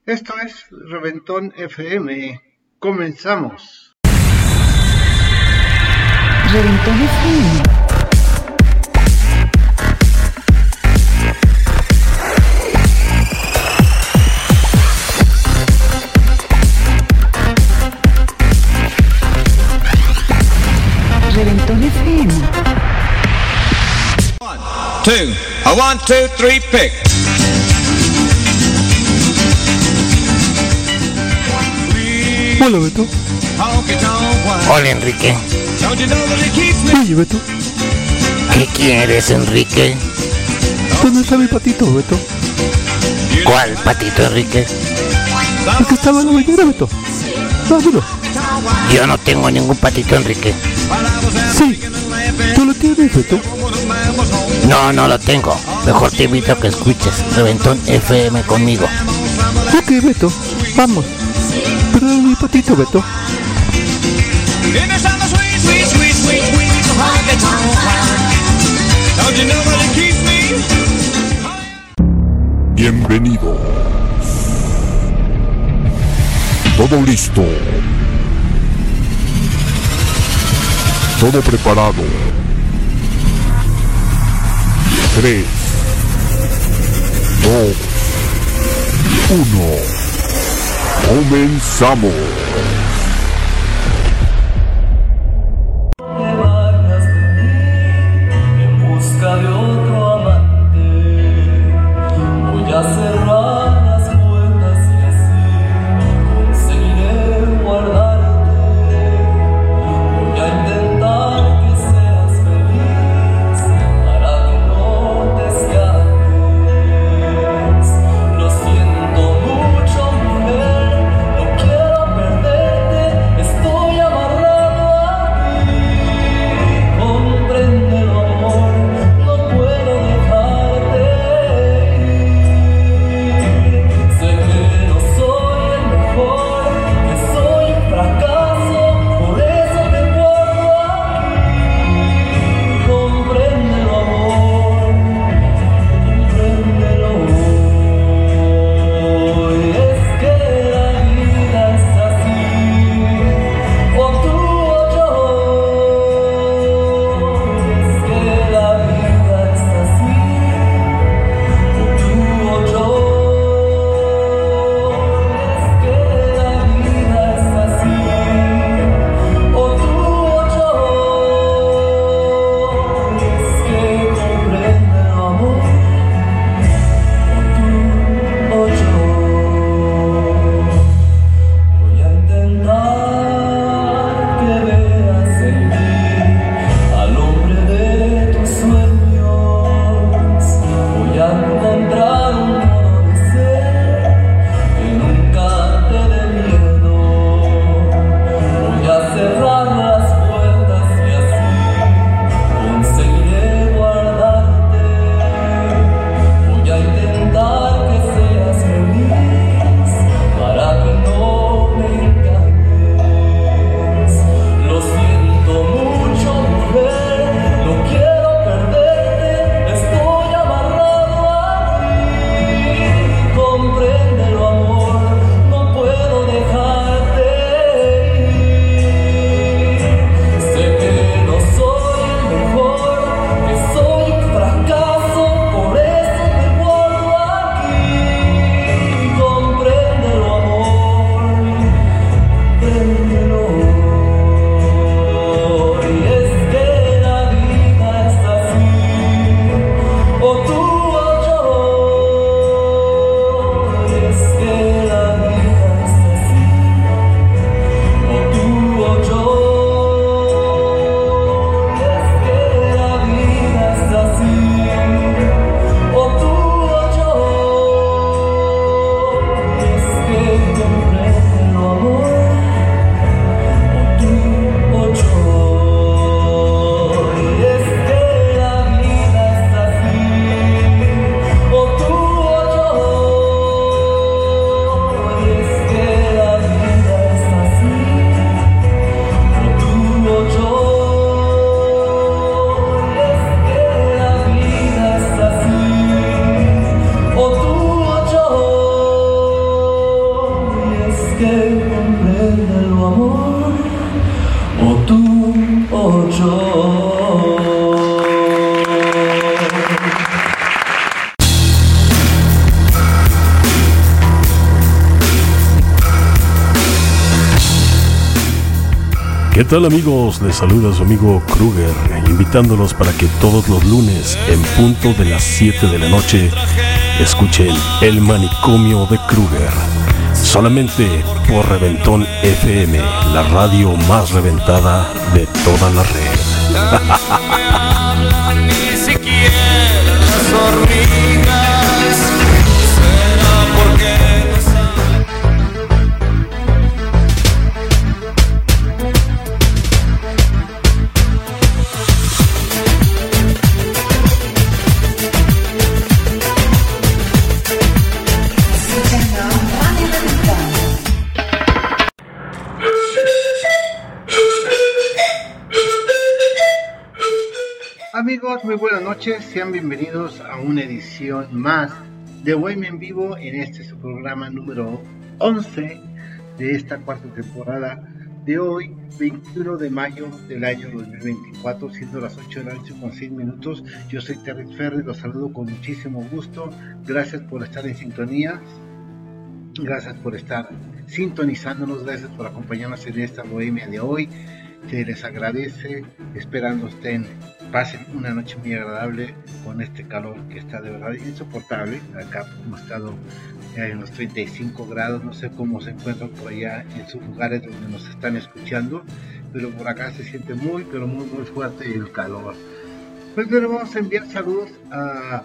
Esto es Reventón FM. Comenzamos. Reventón FM. Reventón FM. 1, 2, 3, pick. Hola, Beto. Hola, Enrique. Oye, Beto, ¿Qué quieres, Enrique? ¿dónde está mi patito, Beto? ¿Cuál patito, Enrique? El que estaba en la bañera, Beto. Dámelo. Yo no tengo ningún patito, Enrique. Sí, tú lo tienes, Beto. No, no lo tengo. Mejor te invito a que escuches Reventón FM conmigo. Ok, Beto, vamos. Pero dame mi patito, Beto. Bienvenido. Todo listo. Todo preparado. 3, 2, 1. Comenzamos. que comprenden lo amor, o tú o yo. ¿Qué tal, amigos? Les saluda su amigo Kruger, invitándolos para que todos los lunes, en punto de las 7 de la noche, escuchen El Manicomio de Kruger, solamente por Reventón FM, la radio más reventada de toda la red. Ni siquiera las hormigas, será porque Amigos, muy buenas noches, sean bienvenidos a una edición más de Bohemia en Vivo en este su programa número 11 de esta cuarta temporada de hoy, 21 de mayo del año 2024, siendo las 8 de la noche con 6 minutos. Yo soy Terry Ferri, los saludo con muchísimo gusto, gracias por estar en sintonía, gracias por estar sintonizándonos, gracias por acompañarnos en esta Bohemia de hoy. Se les agradece, esperando pasen una noche muy agradable con este calor que está de verdad insoportable. Acá hemos estado en los 35 grados, no sé cómo se encuentran por allá en sus lugares donde nos están escuchando, pero por acá se siente muy, pero muy, muy fuerte el calor. Pues bueno, vamos a enviar saludos a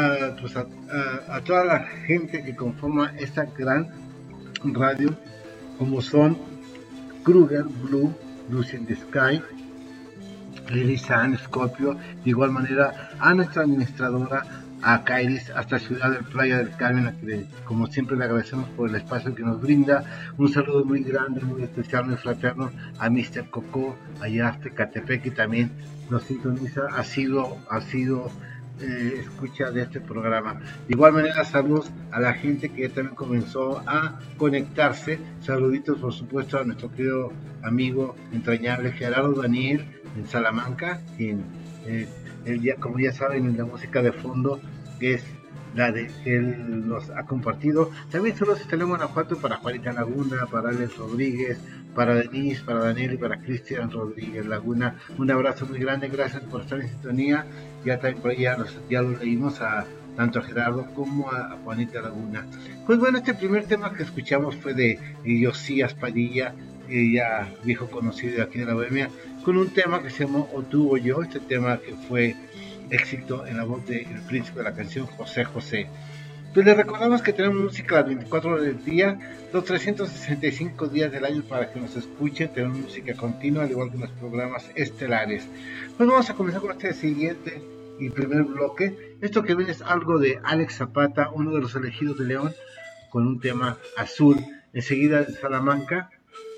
toda la gente que conforma esta gran radio, como son Kruger, Blue, Lucy in the Sky, Lily San, Scorpio, de igual manera a nuestra administradora, a Kairis, hasta Ciudad del Playa del Carmen, a que como siempre le agradecemos por el espacio que nos brinda. Un saludo muy grande, muy especial, muy fraterno a Mr. Coco, allá hasta Catepec, que también nos sintoniza, ha sido escucha de este programa. De igual manera, saludos a la gente que también comenzó a conectarse. Saluditos, por supuesto, a nuestro querido amigo entrañable Gerardo Daniel en Salamanca, quien él ya, como ya saben, la música de fondo es la de él nos ha compartido. También saludos a Guanajuato para Juanita Laguna, para Alex Rodríguez, para Denise, para Daniel y para Cristian Rodríguez Laguna. Un abrazo muy grande, gracias por estar en sintonía. Ya también por ahí ya lo leímos tanto a Gerardo como a Juanita Laguna. Pues bueno, este primer tema que escuchamos fue de Josías Padilla, ya viejo conocido de aquí de la Bohemia, con un tema que se llamó O tú o yo, este tema que fue éxito en la voz del príncipe de la canción, José José. Pues les recordamos que tenemos música las 24 horas del día, los 365 días del año para que nos escuchen. Tenemos música continua, al igual que los programas estelares. Pues vamos a comenzar con este siguiente y primer bloque. Esto que viene es algo de Alex Zapata, uno de los elegidos de León, con un tema azul. Enseguida de Salamanca,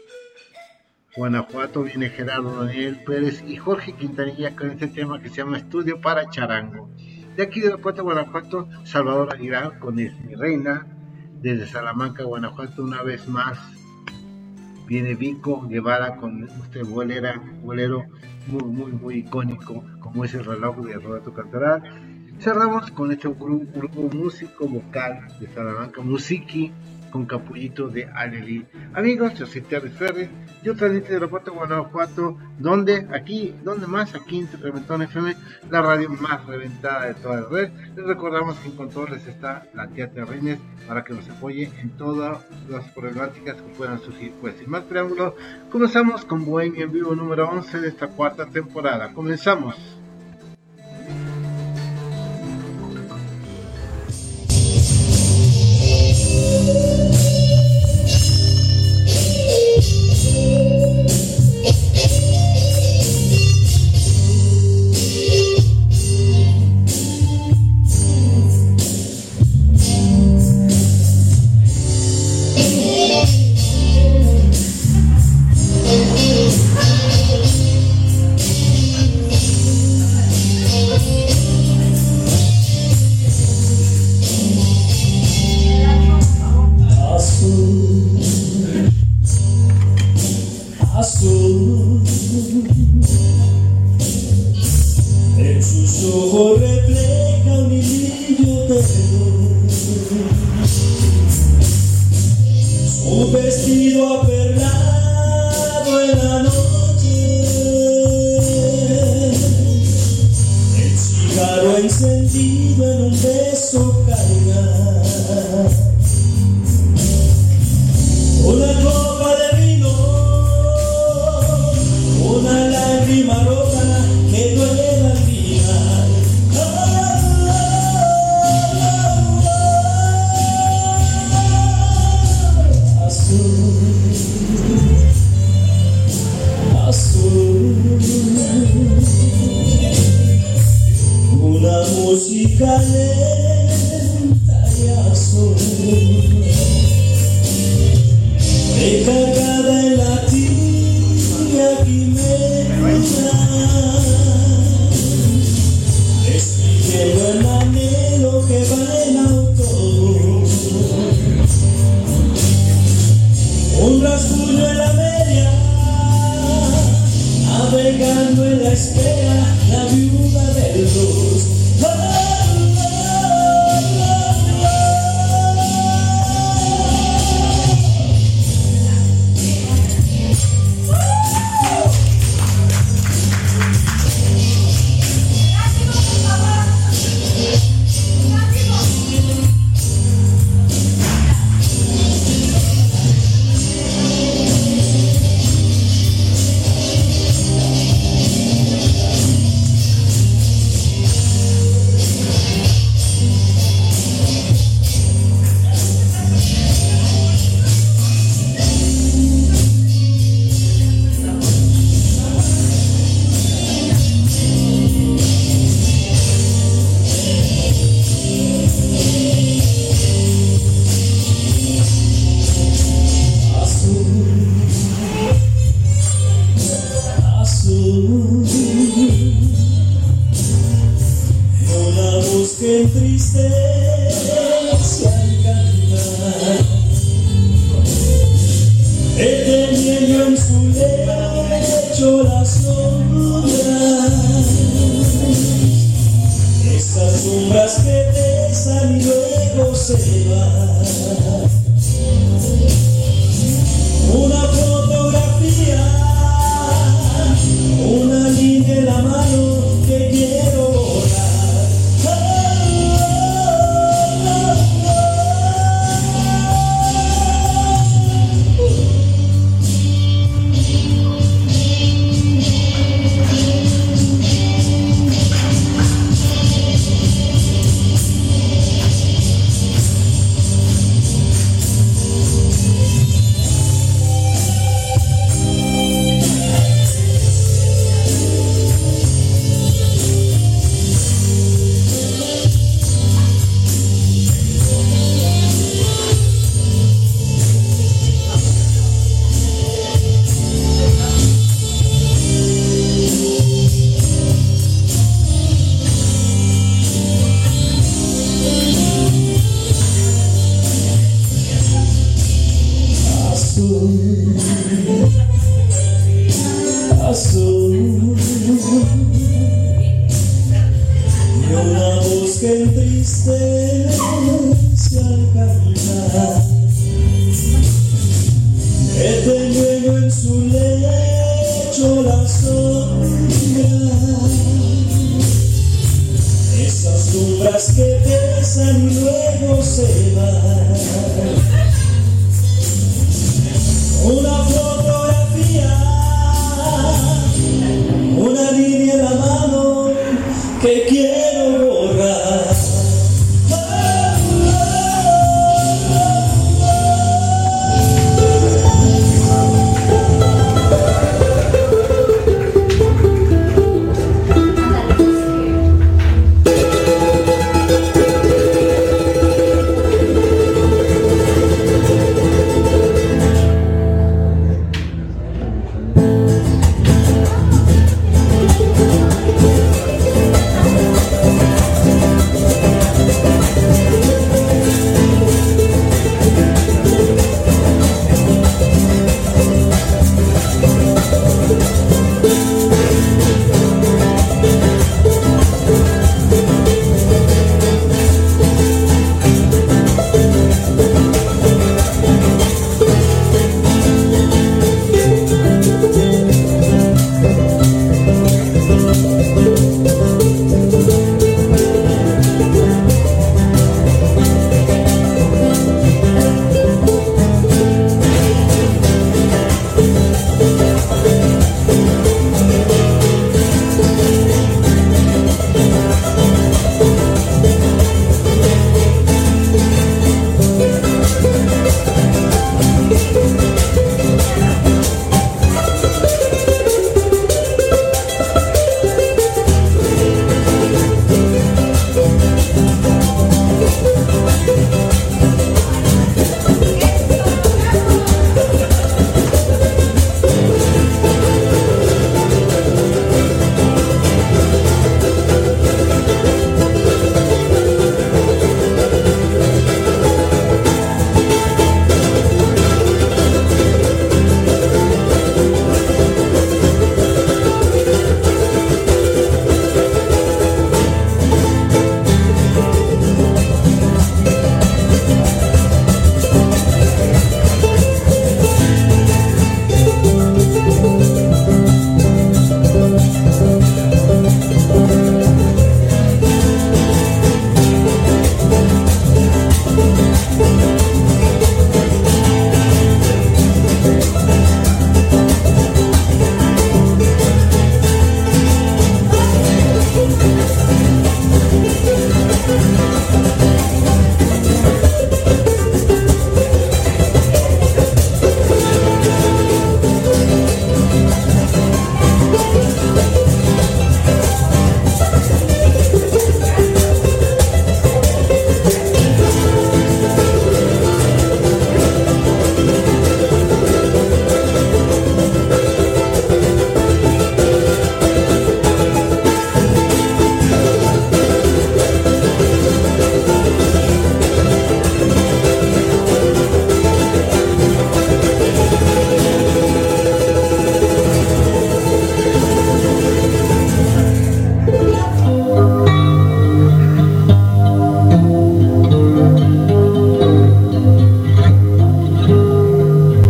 Guanajuato, viene Gerardo Daniel Pérez y Jorge Quintanilla con este tema que se llama Estudio para Charango. De aquí de la puerta de Guanajuato, Salvador Aguilar con Mi Reina. Desde Salamanca, Guanajuato, una vez más viene Vico Guevara con este bolero muy icónico, como es El reloj de Roberto Cantoral. Cerramos con este grupo músico vocal de Salamanca, Musiki, con Capullito de Aleli. Amigos, yo soy Terry Ferri, yo transmito de la puerta de Guanajuato, donde más, aquí en Reventón FM, la radio más reventada de toda la red. Les recordamos que en controles está la tía Terrines para que nos apoye en todas las problemáticas que puedan surgir. Pues sin más preámbulos, comenzamos con Bohemia en Vivo número 11 de esta cuarta temporada. Comenzamos. un vestido aperlado en la noche, el cigarro encendido en un beso carga, una copa de vino, una lágrima rota que duele al final. Una música lenta y azul, recargada en la tibia quimera, escribiendo el anhelo que va en autobús, un rasguño en la media, navegando en la espera, la viuda del blues. Que entristece al cantar, deteniendo en su lecho las sombras, esas sombras que besan y luego se van. Una fotografía, una línea en la mano que quiero borrar. Azul, y una voz que entristece al cantar, deteniendo en su lecho las sombras, esas sombras que besan y luego se van. Una fotografía, una línea en la mano que quiero borrar.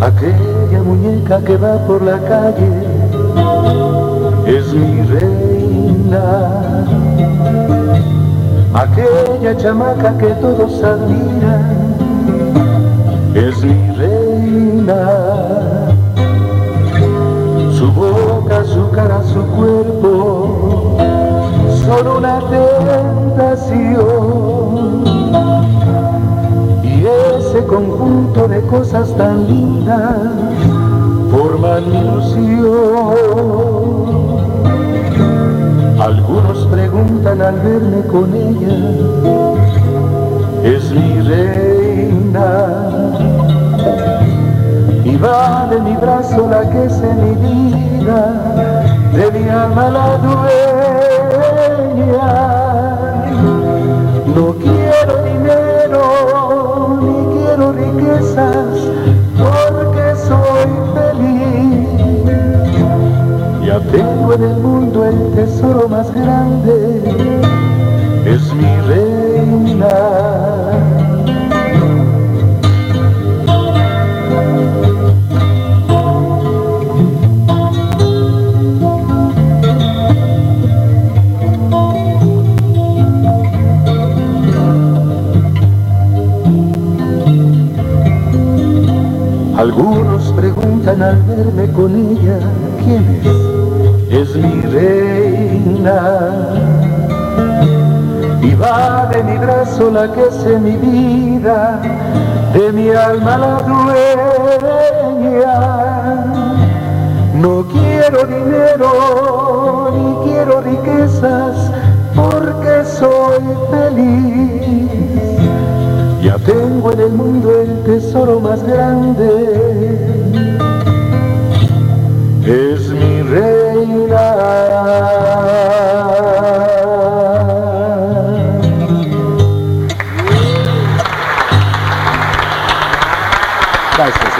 Aquella muñeca que va por la calle es mi reina. Aquella chamaca que todos admiran es mi reina. Su boca, su cara, su cuerpo son una tentación. Y ese conjunto de cosas tan lindas forman mi ilusión. Algunos preguntan al verme con ella, es mi reina. Y va de mi brazo la que es mi vida, de mi alma la dueña. No quiero dinero, ni quiero riquezas, porque soy feliz. Ya tengo en el mundo el tesoro más grande, es mi reina. Algunos preguntan al verme con ella, ¿quién es? Es mi reina. Y va de mi brazo la que es mi vida, de mi alma la dueña. No quiero dinero, ni quiero riquezas, porque soy feliz. Ya tengo en el mundo el tesoro más grande, es mi reina. Gracias,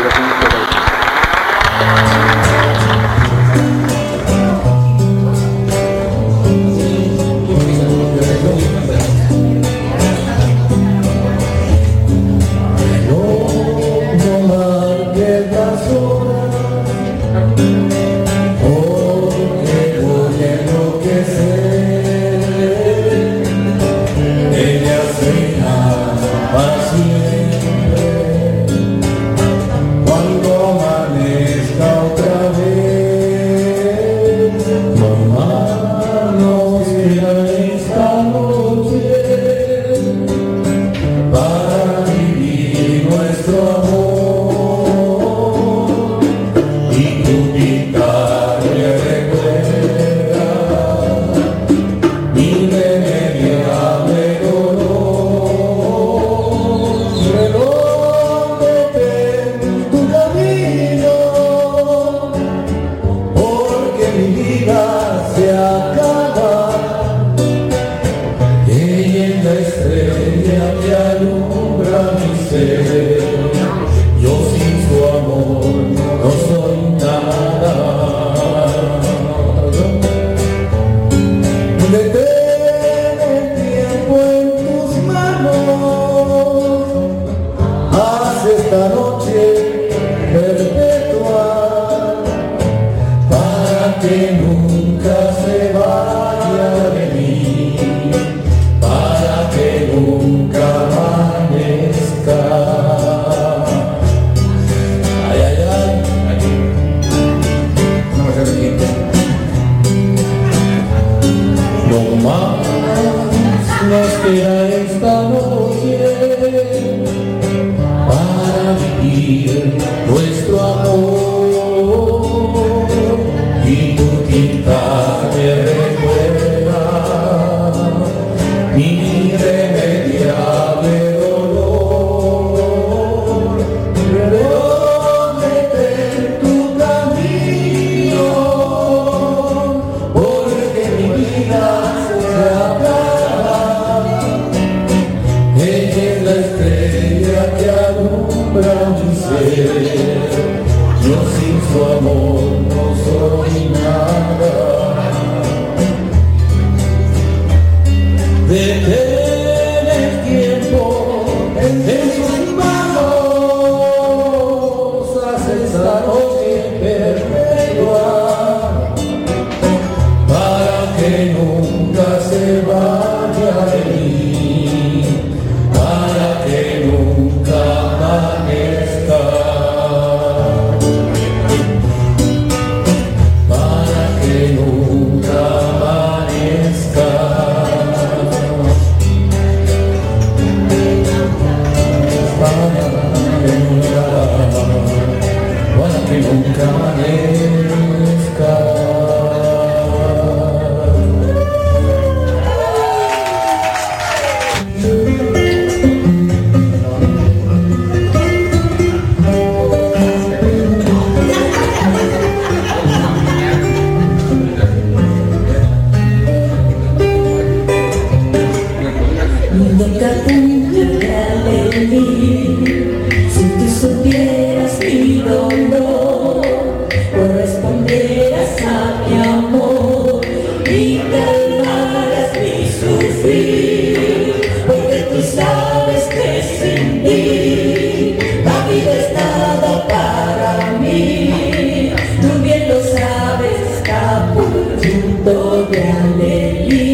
nada para mí. Tú bien lo sabes, Capullo de Alelí.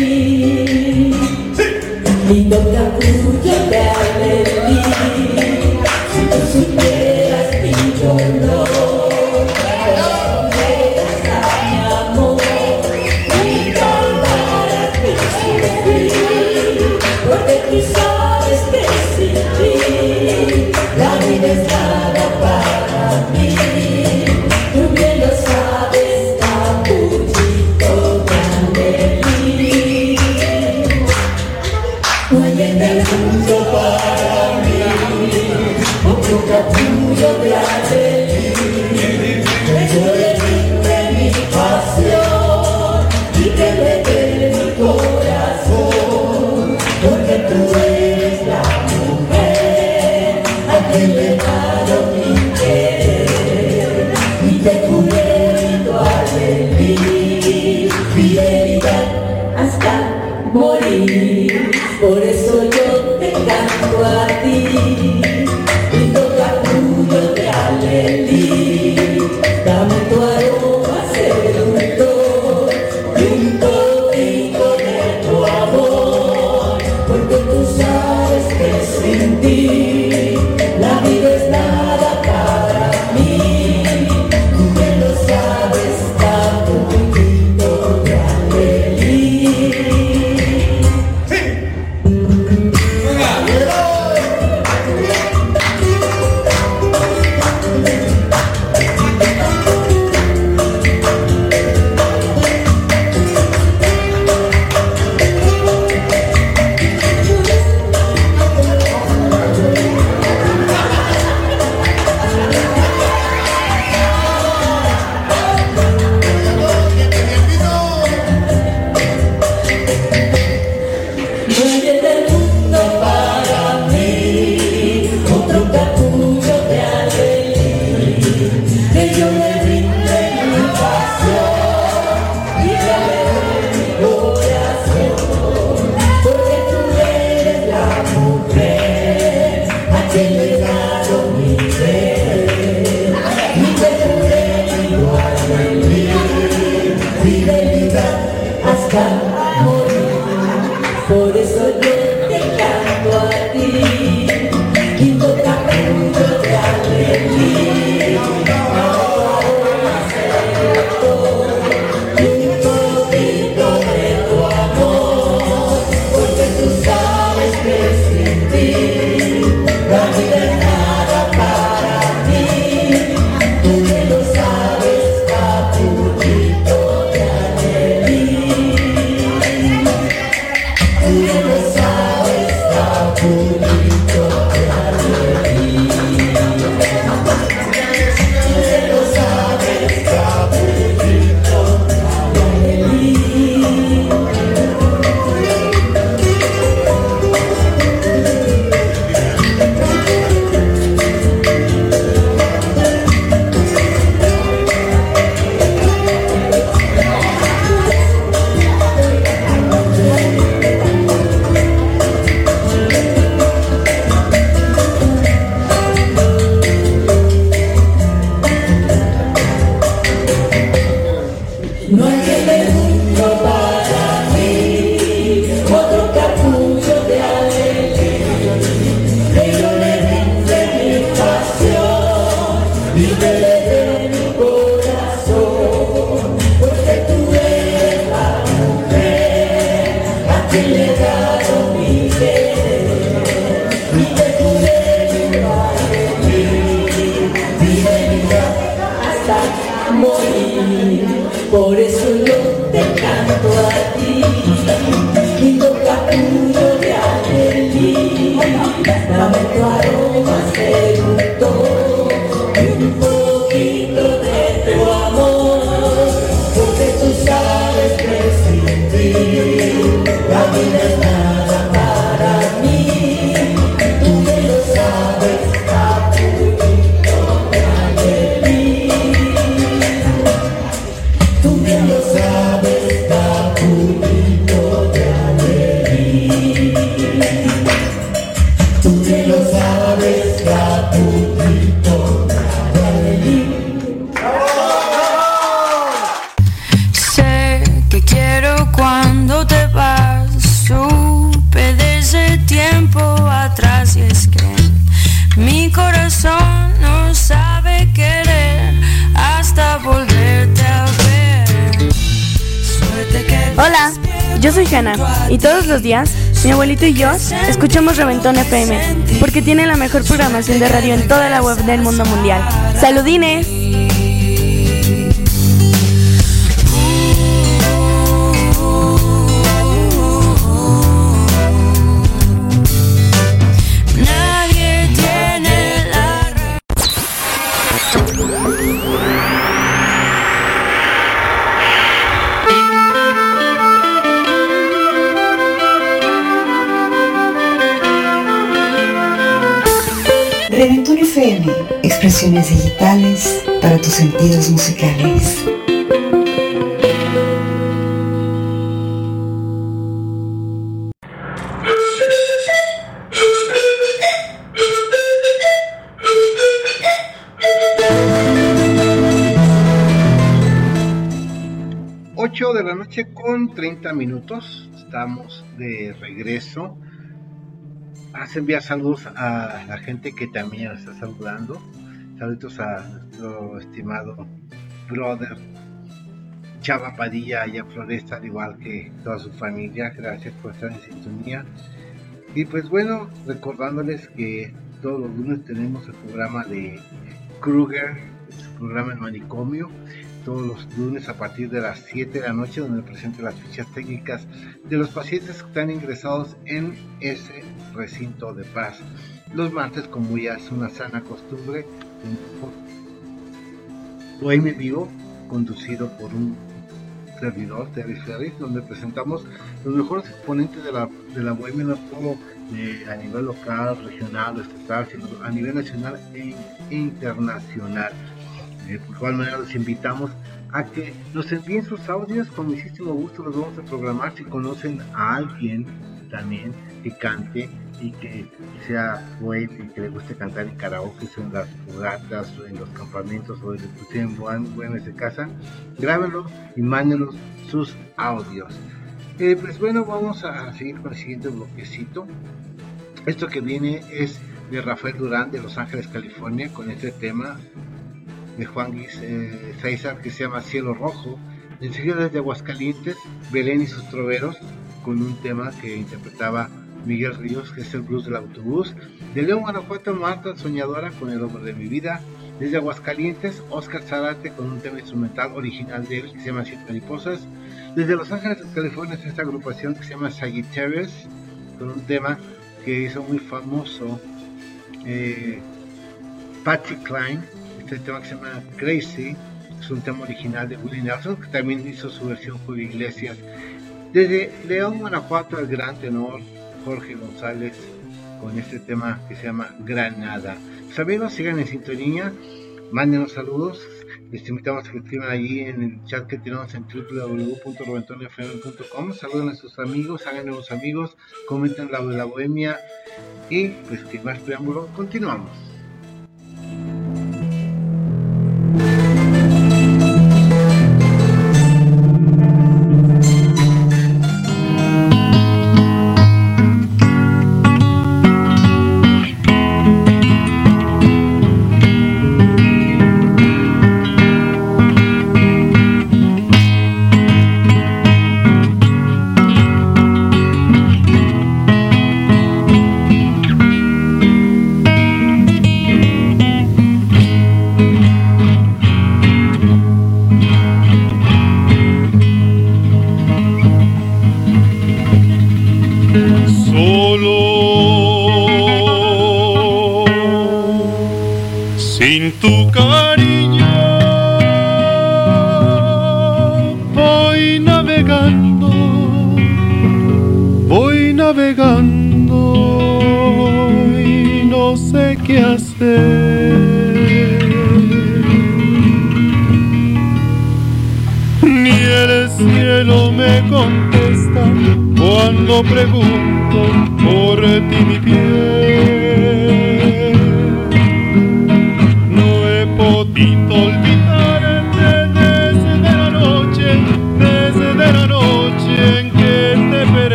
Lindo Capullo de Alelí. Si tú supieras y yo no, supieras a mi amor y cantaras mi sufrir, porque tú sabes que sin ti la vida es nada para mí. Tú bien lo sabes, Capullito de Alelí. No hay en el mundo para mí otro Capullo de Alelí, que yo le brinde mi pasión y que le dé mi corazón, porque tú eres la mujer a quien le he dado mi querer, y te juré tu Alelí, fidelidad hasta morir. Por eso yo te canto a ti, lindo Capullo de Alelí. Dame tu aroma seductor y un poquito de tu amor, porque tú sabes que sin ti la vida es nada para mí. Tú bien lo sabes, Capullito de Alelí. No hay en el mundo para mí otro Capullo de Alelí, que yo le brinde mi pasión y que le dé mi corazón, porque tú eres la mujer a quien le he dado mi querer, y te juré tu Alelí, fidelidad hasta morir. Por eso yo te canto a ti, lindo Capullo de Alelí. Y un poquito de tu amor, porque tú sabes que sin ti la vida es nada para mí. Tú bien lo sabes, Capullito de Alelí. Tú bien lo sabes, Capullito de Alelí. Tú bien lo sabes, Capullito de Alelí. No hay en el mundo para mí otro Capullo de Alelí, que yo le brinde mi pasión y que le dé mi corazón, porque tú eres la mujer a quien le he dado mi querer, y te juré tu Alelí, fidelidad hasta morir. Por eso yo te canto a ti, lindo Capullo de Alelí. Dame tu aroma seductor y un poquito de tu amor, porque tú sabes que sin ti la vida es nada para mí. Tú bien lo sabes, Capullito de Alelí. Tú bien lo sabes, Capullo de Alelí. Yo soy Hanna y todos los días mi abuelito y yo escuchamos Reventón FM porque tiene la mejor programación de radio en toda la web del mundo mundial. ¡Saludines! Reventón FM, expresiones digitales para tus sentidos musicales. De la noche con 30 minutos, estamos de regreso. Enviar saludos a la gente que también nos está saludando. Saludos a nuestro estimado brother Chava Padilla allá en Floresta, al igual que toda su familia. Gracias por estar en sintonía. Y pues bueno, recordándoles que todos los lunes tenemos el programa de Kruger, su programa El Manicomio, todos los lunes a partir de las 7 de la noche, donde presento las fichas técnicas de los pacientes que están ingresados en ese recinto de paz. Los martes, como ya es una sana costumbre, Bohemia en Vivo, conducido por un servidor, Terry Ferris, donde presentamos los mejores exponentes de la bohemia, no solo a nivel local, regional o estatal, sino a nivel nacional e internacional. Por igual manera los invitamos a que nos envíen sus audios, con muchísimo gusto los vamos a programar. Si conocen a alguien también que cante y que sea poeta y que le guste cantar en karaoke, en las fogatas, en los campamentos o en buenas de casa, grábenlo y mándenlos sus audios. Pues bueno, vamos a seguir con el siguiente bloquecito. Esto que viene es de Rafael Durán de Los Ángeles, California, con este tema de Juan César que se llama Cielo Rojo. Enseguida desde Aguascalientes, Belén y sus troveros, con un tema que interpretaba Miguel Ríos, que es el blues del autobús. De León, Guanajuato, Marta Soñadora con El Hombre de mi Vida. Desde Aguascalientes, Oscar Zárate con un tema instrumental original de él que se llama Siete Mariposas. Desde Los Ángeles, California, es esta agrupación que se llama Sagittarius, con un tema que hizo muy famoso Patsy Cline. Este tema que se llama Crazy es un tema original de Willie Nelson, que también hizo su versión Julio Iglesias. Desde León, Guanajuato, el gran tenor Jorge González con este tema que se llama Granada. Pues amigos, sigan en sintonía, mándenos saludos, les invitamos a que escriban allí en el chat que tenemos en www.reventonfm.com. Saluden a sus amigos, hagan nuevos amigos, comenten la de la bohemia y pues sin más preámbulo, continuamos.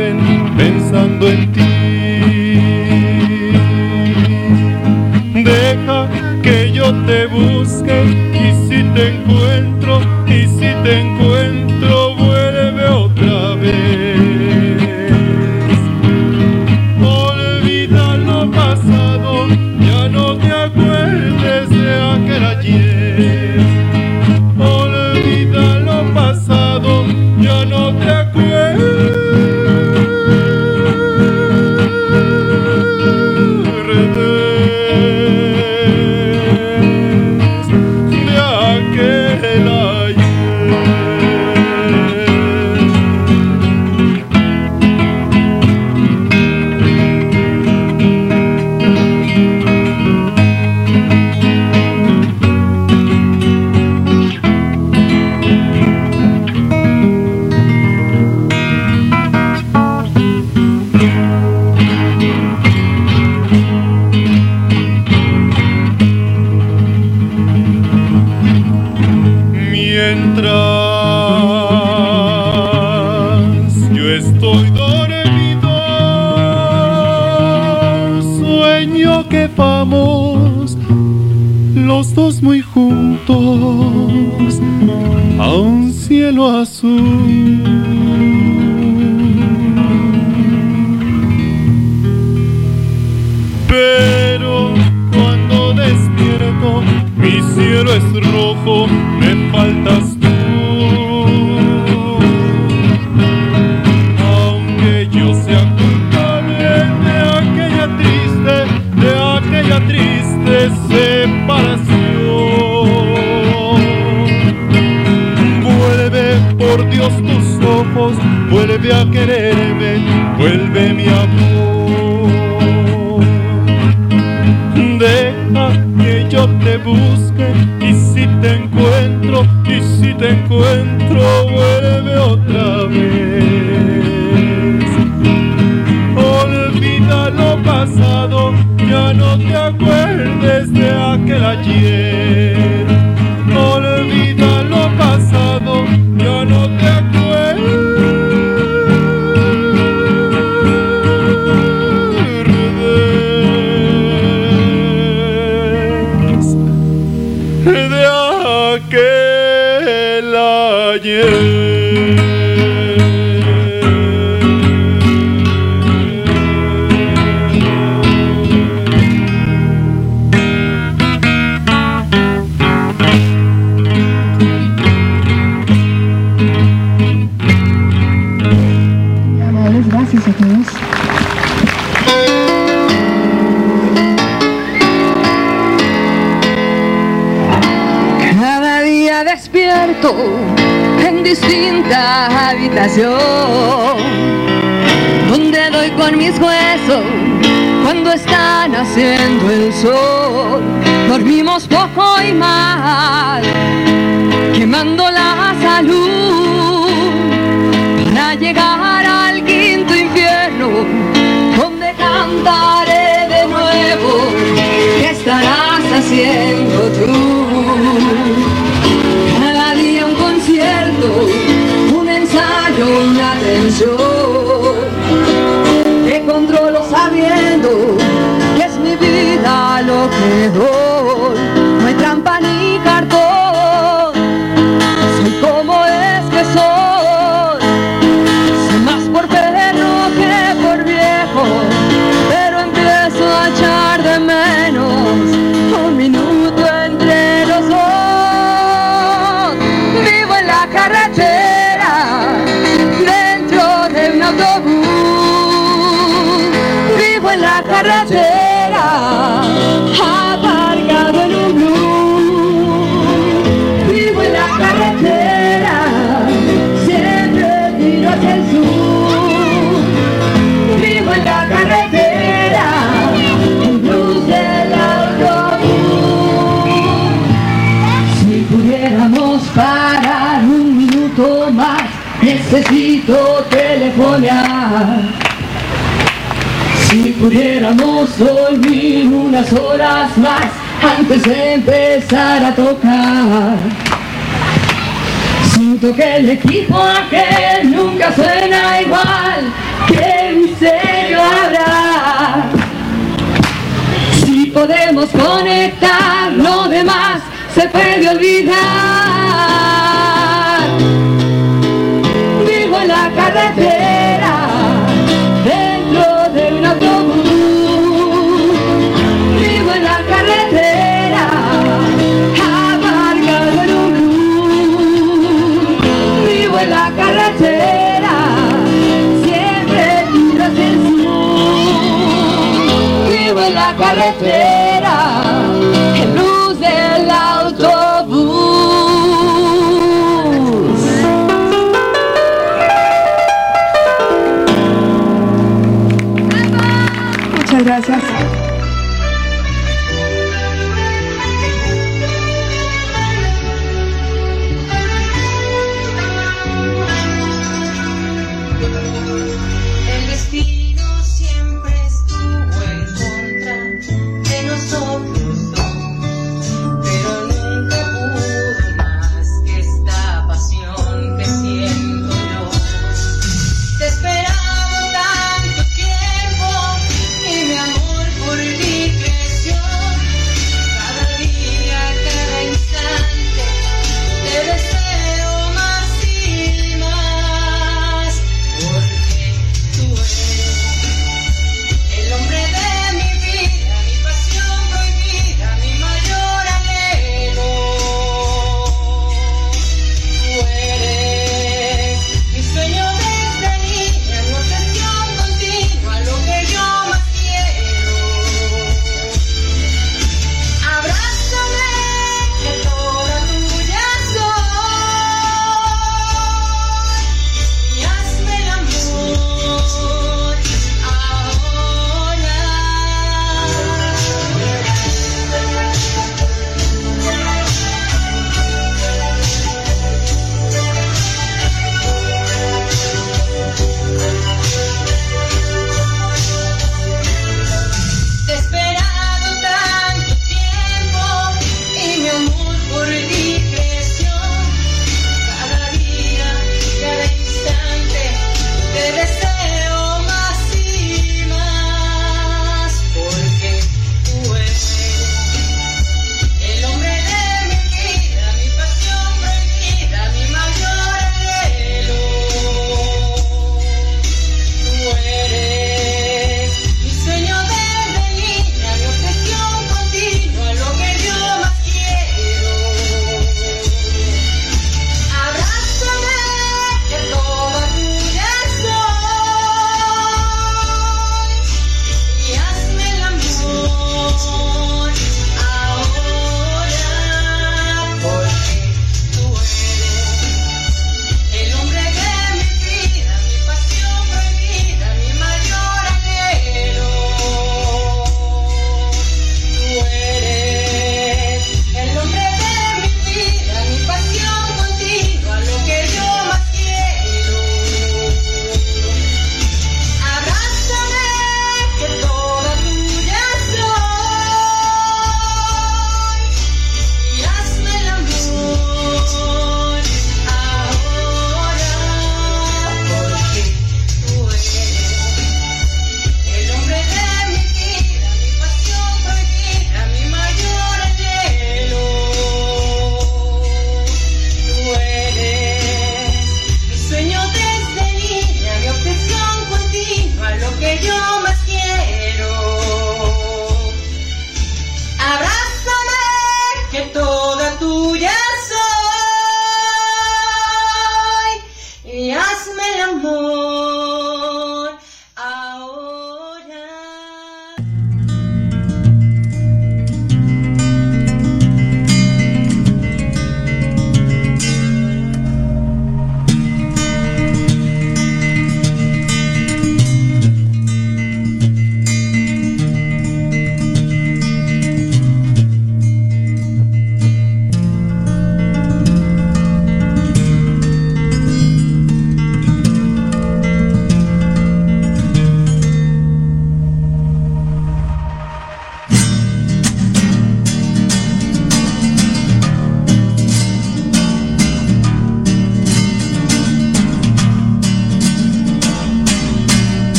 Pensando en ti, Deja que yo te busque y si te encuentro, vuelve otra vez. Olvida lo pasado, ya no te acuerdes de aquel ayer. Olvida lo pasado, ya no te acuerdes de aquel ayer. Mientras yo estoy dormido, sueño que vamos los dos muy juntos a un cielo azul. Pero cuando despierto, mi cielo es rojo, me faltas tú. Aunque yo sea culpable de aquella triste separación. Vuelve, por Dios, tus ojos, vuelve a quererme, vuelve mi amor. Deja que yo te busque y si te encuentro, vuelve otra vez. Olvida lo pasado, ya no te acuerdes de aquel ayer. Olvida lo pasado, ya no te acuerdes de aquel ayer. Gracias a todos. Cada día despierto en distinta habitación, donde doy con mis huesos cuando está naciendo el sol. Dormimos poco y mal, quemando la salud, para llegar al quinto infierno, donde cantaré de nuevo. ¿Qué estarás haciendo tú? Cada día un concierto, un ensayo, una tensión, que controlo sabiendo que es mi vida lo que doy. No hay trampa ni cartón, soy como es que soy. Soy más por perro que por viejo, pero empiezo a echar de menos un minuto entre los dos. Vivo en la carretera, dentro de un autobús. Vivo en la carretera, aparcado en un blues. Vivo en la carretera, siempre tiro hacia el sur. Vivo en la carretera, el blues del autobús. Si pudiéramos parar un minuto más, necesito telefonear. Si pudiéramos dormir unas horas más antes de empezar a tocar. Siento que el equipo aquel nunca suena igual. ¡Qué misterio habrá! Si podemos conectar, lo demás se puede olvidar. Vivo en la carretera, dentro de un autobús. Vivo en la carretera, abarcado en un blues. Vivo en la carretera, siempre tras el sur. Vivo en la carretera, en luz del autobús. Muchas gracias. El destino siempre estuvo en contra de nosotros dos, pero nunca pudo más que esta pasión que siento yo. Te he esperado tanto tiempo y mi amor por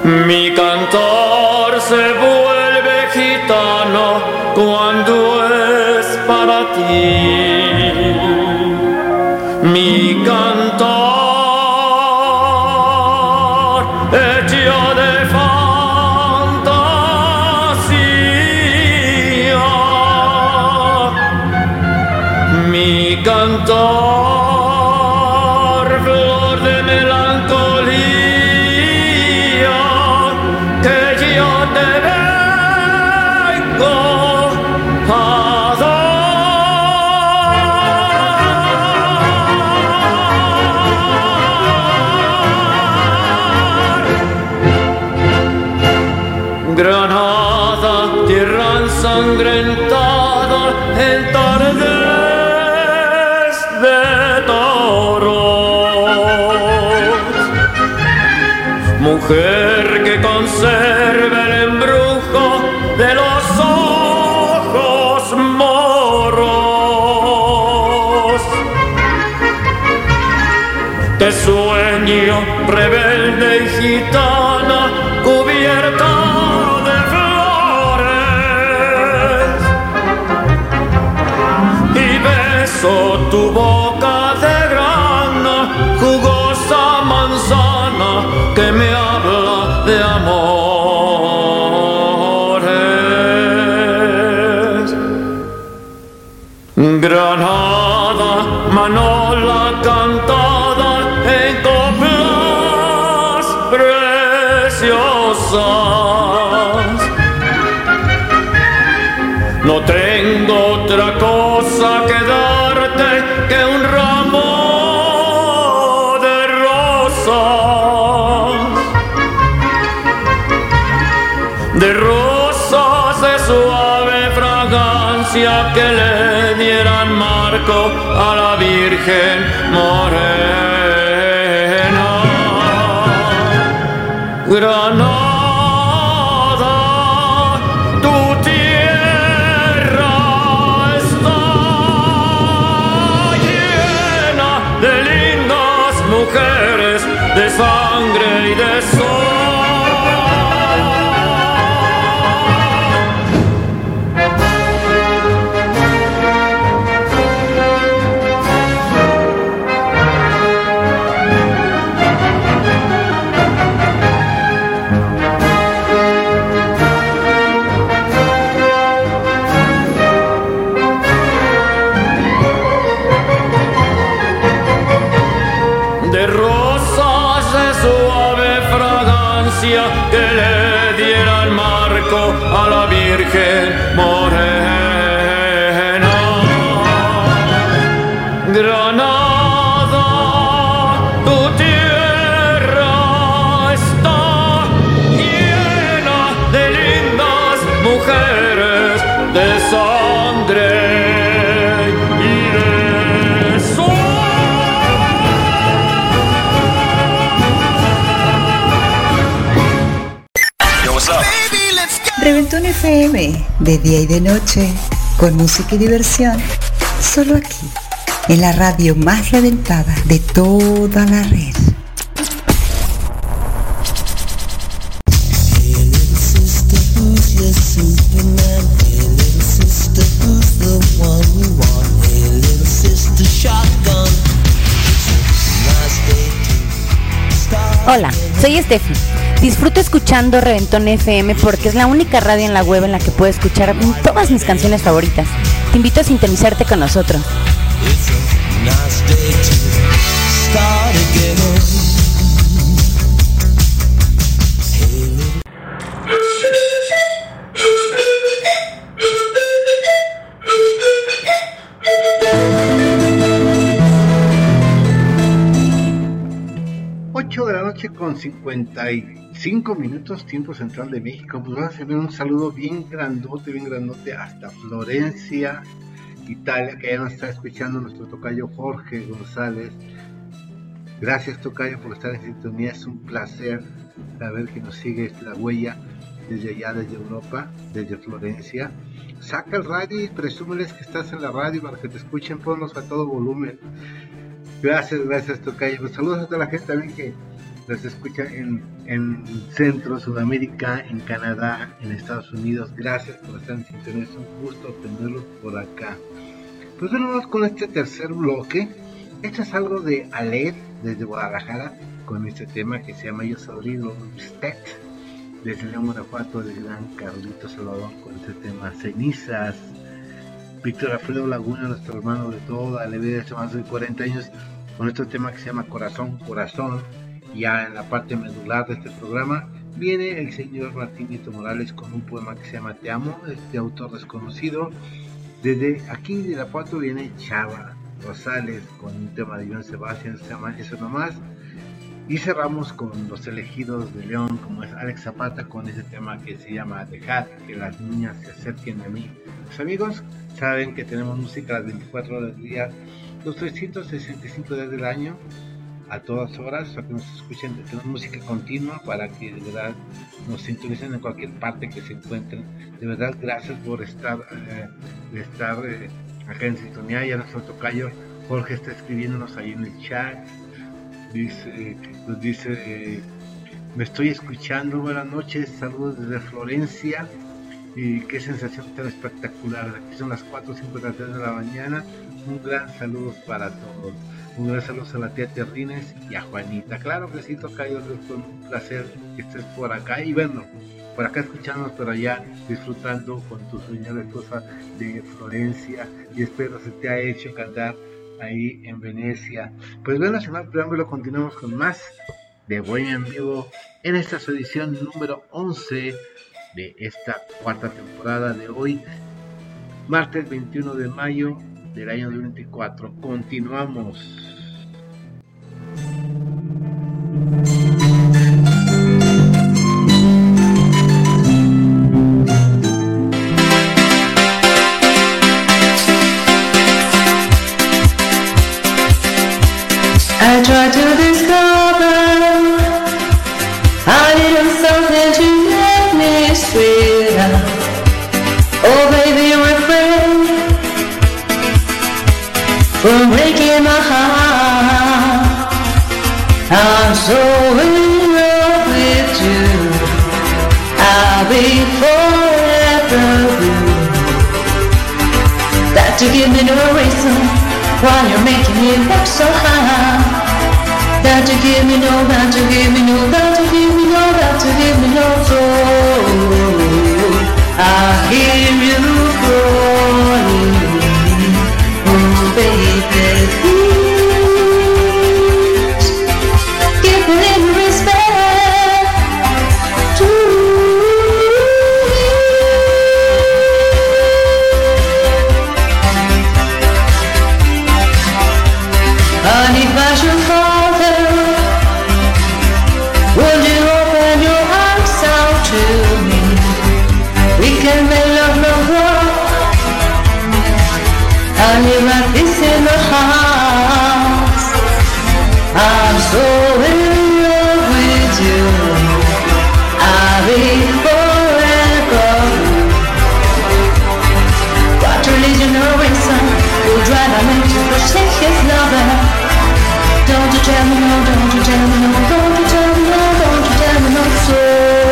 Mi cantor se vuelve gitano cuando es para ti. Mi cantor hecho de fantasía. Mi cantor flor de melancolía. Granada, tierra ensangrentada en tardes de toros. Mujer que conserva el embrujo de los ojos moros. Te sueño rebelde y gitana cubierta tu boca de grana, jugosa manzana que me habla de amores. Granada, manola cantada en coplas preciosas. No tengo otra cosa que darte que un ramo de rosas de suave fragancia que le dieran marco a la Virgen morena. Granada, de sangre y de sol. Que le dieran marco a la Virgen morena. Granada, tu tierra está llena de lindas mujeres de sangre y de sol. Reventón FM, de día y de noche, con música y diversión, solo aquí, en la radio más reventada de toda la red. Hola, soy Steffi. Disfruto escuchando Reventón FM porque es la única radio en la web en la que puedo escuchar todas mis canciones favoritas. Te invito a sintonizarte con nosotros. Con 55 minutos, tiempo central de México. Pues vamos a enviar un saludo bien grandote hasta Florencia, Italia, que ya nos está escuchando nuestro tocayo Jorge González. Gracias, tocayo, por estar en sintonía. Es un placer saber que nos sigue la huella desde allá, desde Europa, desde Florencia. Saca el radio y presúmeles que estás en la radio para que te escuchen, ponlos a todo volumen. Gracias, tocayo. Pues saludos a toda la gente también que las escucha en Centro, Sudamérica, en Canadá, en Estados Unidos. Gracias por estar en sintonía, es un gusto tenerlos por acá. Pues bueno, vamos con este tercer bloque. Esto es algo de Alet, desde Guadalajara, con este tema que se llama Yo Soy Usted. Desde León, Guanajuato, del gran Carlito Salvador, con este tema Cenizas. Víctor Alfredo Laguna, nuestro hermano de toda la vida, hace más de 40 años, con este tema que se llama Corazón, Corazón. Ya en la parte medular de este programa viene el señor Martín Nieto Morales con un poema que se llama Te Amo, este autor desconocido. Desde aquí de Irapuato viene Chava Rosales con un tema de Iván Sebastián, se llama Eso Nomás. Y cerramos con los elegidos de León, como es Alex Zapata, con ese tema que se llama Dejar que las niñas se acerquen a mí. Los amigos saben que tenemos música las 24 horas del día, los 365 días del año, a todas horas, para que nos escuchen. Tenemos música continua para que de verdad nos sintonicen en cualquier parte que se encuentren. De verdad, gracias por estar acá en sintonía. Ya nuestro tocayo Jorge está escribiéndonos ahí en el chat. Nos dice, me estoy escuchando, buenas noches, saludos desde Florencia. Y qué sensación tan espectacular. Aquí son las 4:53 de la mañana. Un gran saludo para todos. Un gran saludo a la tía Terrines y a Juanita. Claro que sí, tocayo, fue un placer que estés por acá. Y bueno, por acá escuchándonos, pero allá disfrutando con tu señora esposa de Florencia. Y espero se te ha hecho cantar ahí en Venecia. Pues bueno, sin más preámbulo, continuamos con más de Bohemia en Vivo en esta edición número 11 de esta cuarta temporada de hoy, martes 21 de mayo del año 2024. Continuamos. I try to discover a little something to make me sweeter. Oh baby, I'm afraid from breaking my heart. I'm so in love with you. I'll be forever blue. That you give me no reason while you're making me work so hard. That you give me no, that you give me no, that you give me no, that you give me no soul. I hear you calling, oh baby, please give me a little respect too. And if I should falter, would you open your arms out to me? We can make love no more. I live like this in the house. I'm so in love with you. I'll be forever. What religion or reason would drive a man to forsake his lover? Don't you tell me no, don't you tell me no, don't you tell me no, don't you tell me no, so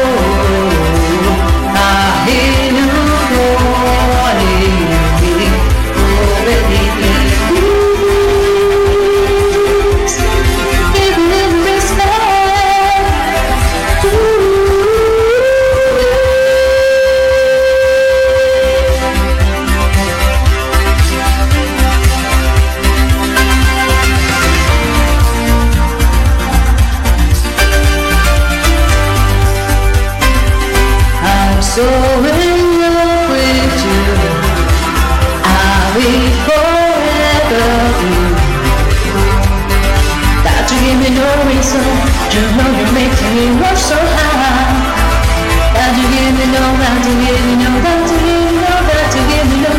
I hear you calling, oh baby, please give me a little respect, ooh. So in love with you, I'll be forever blue. That you give me no reason to know you're making me work so hard. That you give me no, that you give me no, that you give me no, that you give me no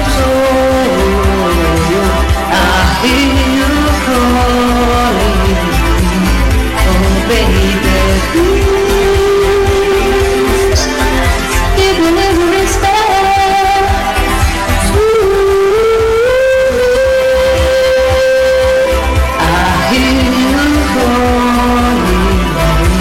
soul. I hear you calling, oh baby, please. Give me a little respect, ooh. I hear you calling.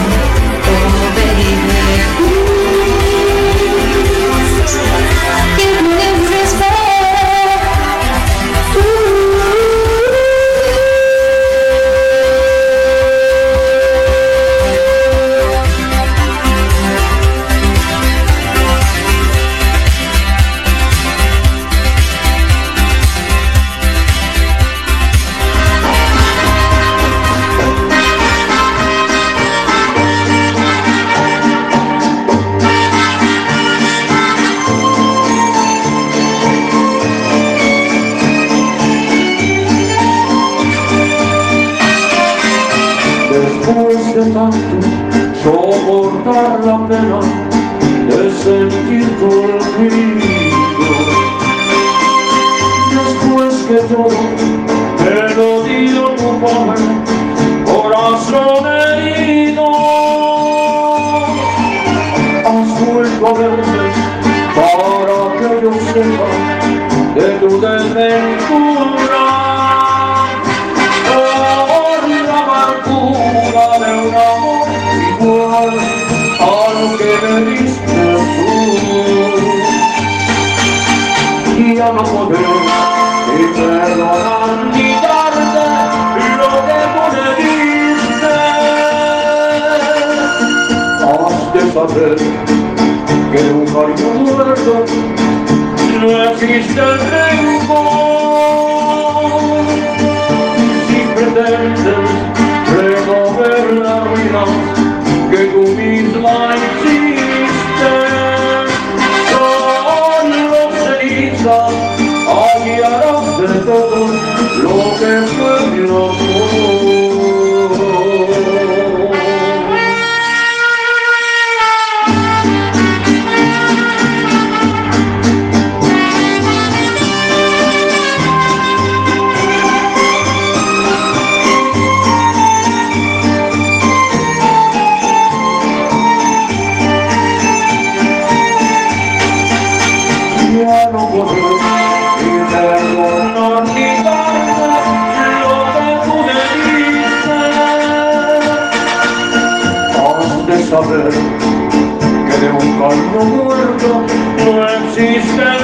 soportar la pena de sentir tu olvido. Después que todo me lo dio tu pobre corazón herido, has vuelto a verme para que yo sepa de tu desventura, por la amargura de un amor igual al que me diste tú. Y ya no podré ni perdonar ni darte lo que me diste. Has de saber que de un cariño muerto no existe el rencor. Si pretendes remover la ruina que tú misma hiciste, con los cenizas hallarás de todo lo que fue mi amor. Saber que de un caldo muerto no existe el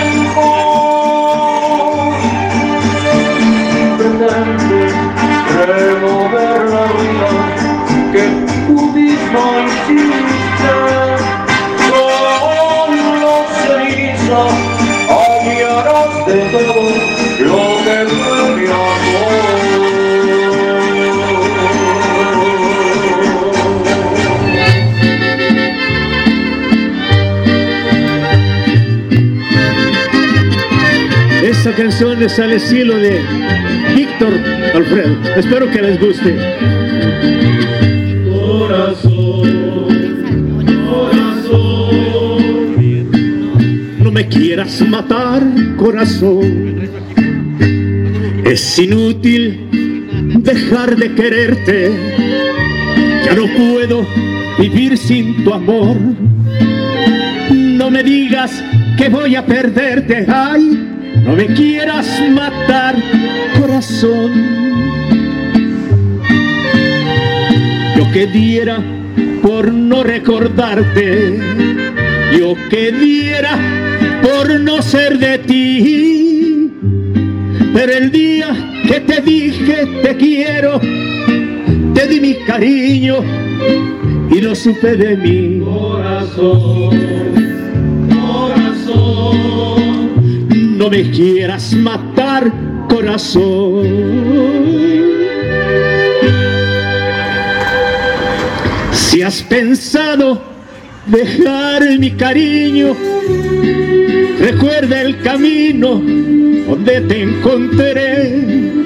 rencor. Pretendes remover la ruina que tú misma hiciste, con los cenizas hallarás de todo lo que fue mi amor. Esta canción es al estilo de Víctor Alfredo. Espero que les guste. Corazón, corazón, no me quieras matar, corazón. Es inútil dejar de quererte. Ya no puedo vivir sin tu amor. No me digas que voy a perderte. Ay, no me quieras matar, corazón. Yo que diera por no recordarte, yo que diera por no ser de ti. Pero el día que te dije te quiero, te di mi cariño y lo supe de mí. corazón, corazón. No me quieras matar, corazón. Si has pensado dejar mi cariño, recuerda el camino donde te encontré.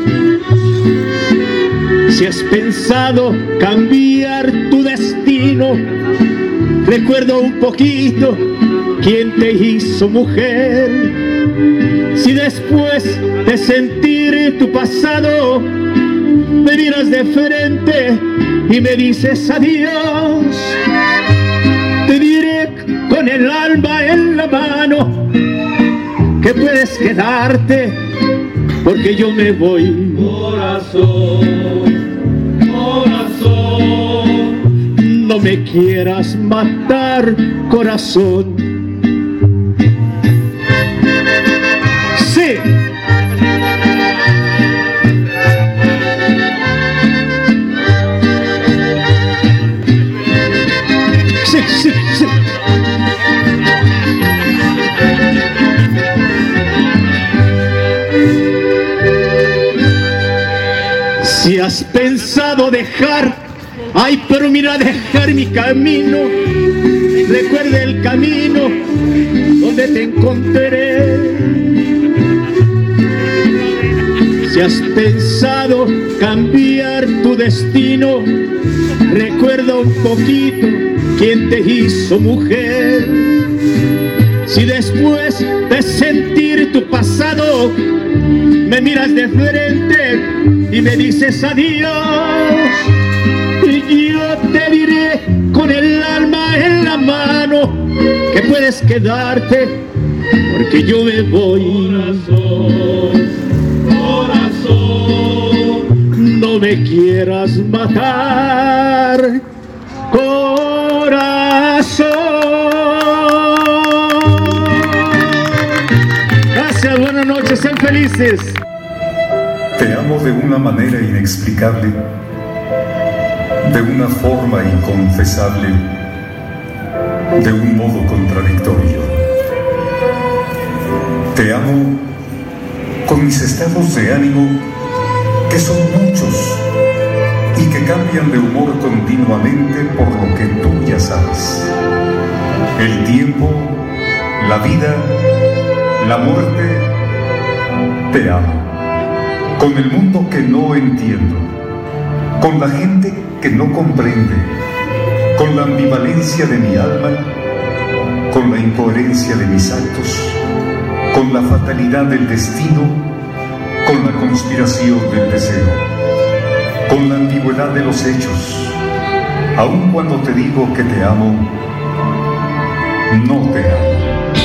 Si has pensado cambiar tu destino, recuerda un poquito quién te hizo mujer. Si después de sentir tu pasado me miras de frente y me dices adiós, te diré con el alma en la mano que puedes quedarte porque yo me voy. Corazón, corazón, no me quieras matar, corazón. Sí. Sí, sí, sí. Si has pensado dejar, ay, pero mira, dejar mi camino, recuerda el camino donde te encontré. Si has pensado cambiar tu destino, recuerda un poquito quién te hizo mujer. Si después de sentir tu pasado me miras de frente y me dices adiós, y yo te diré con el alma en la mano que puedes quedarte porque yo me voy. Corazón, no me quieras matar, corazón. Gracias, buenas noches, sean felices. Te amo de una manera inexplicable, de una forma inconfesable, de un modo contradictorio. Te amo con mis estados de ánimo, que son muchos y que cambian de humor continuamente por lo que tú ya sabes. El tiempo, la vida, la muerte. Te amo. Con el mundo que no entiendo, con la gente que no comprende, con la ambivalencia de mi alma, con la incoherencia de mis actos, con la fatalidad del destino, con la conspiración del deseo, con la ambigüedad de los hechos. Aun cuando te digo que te amo, no te amo.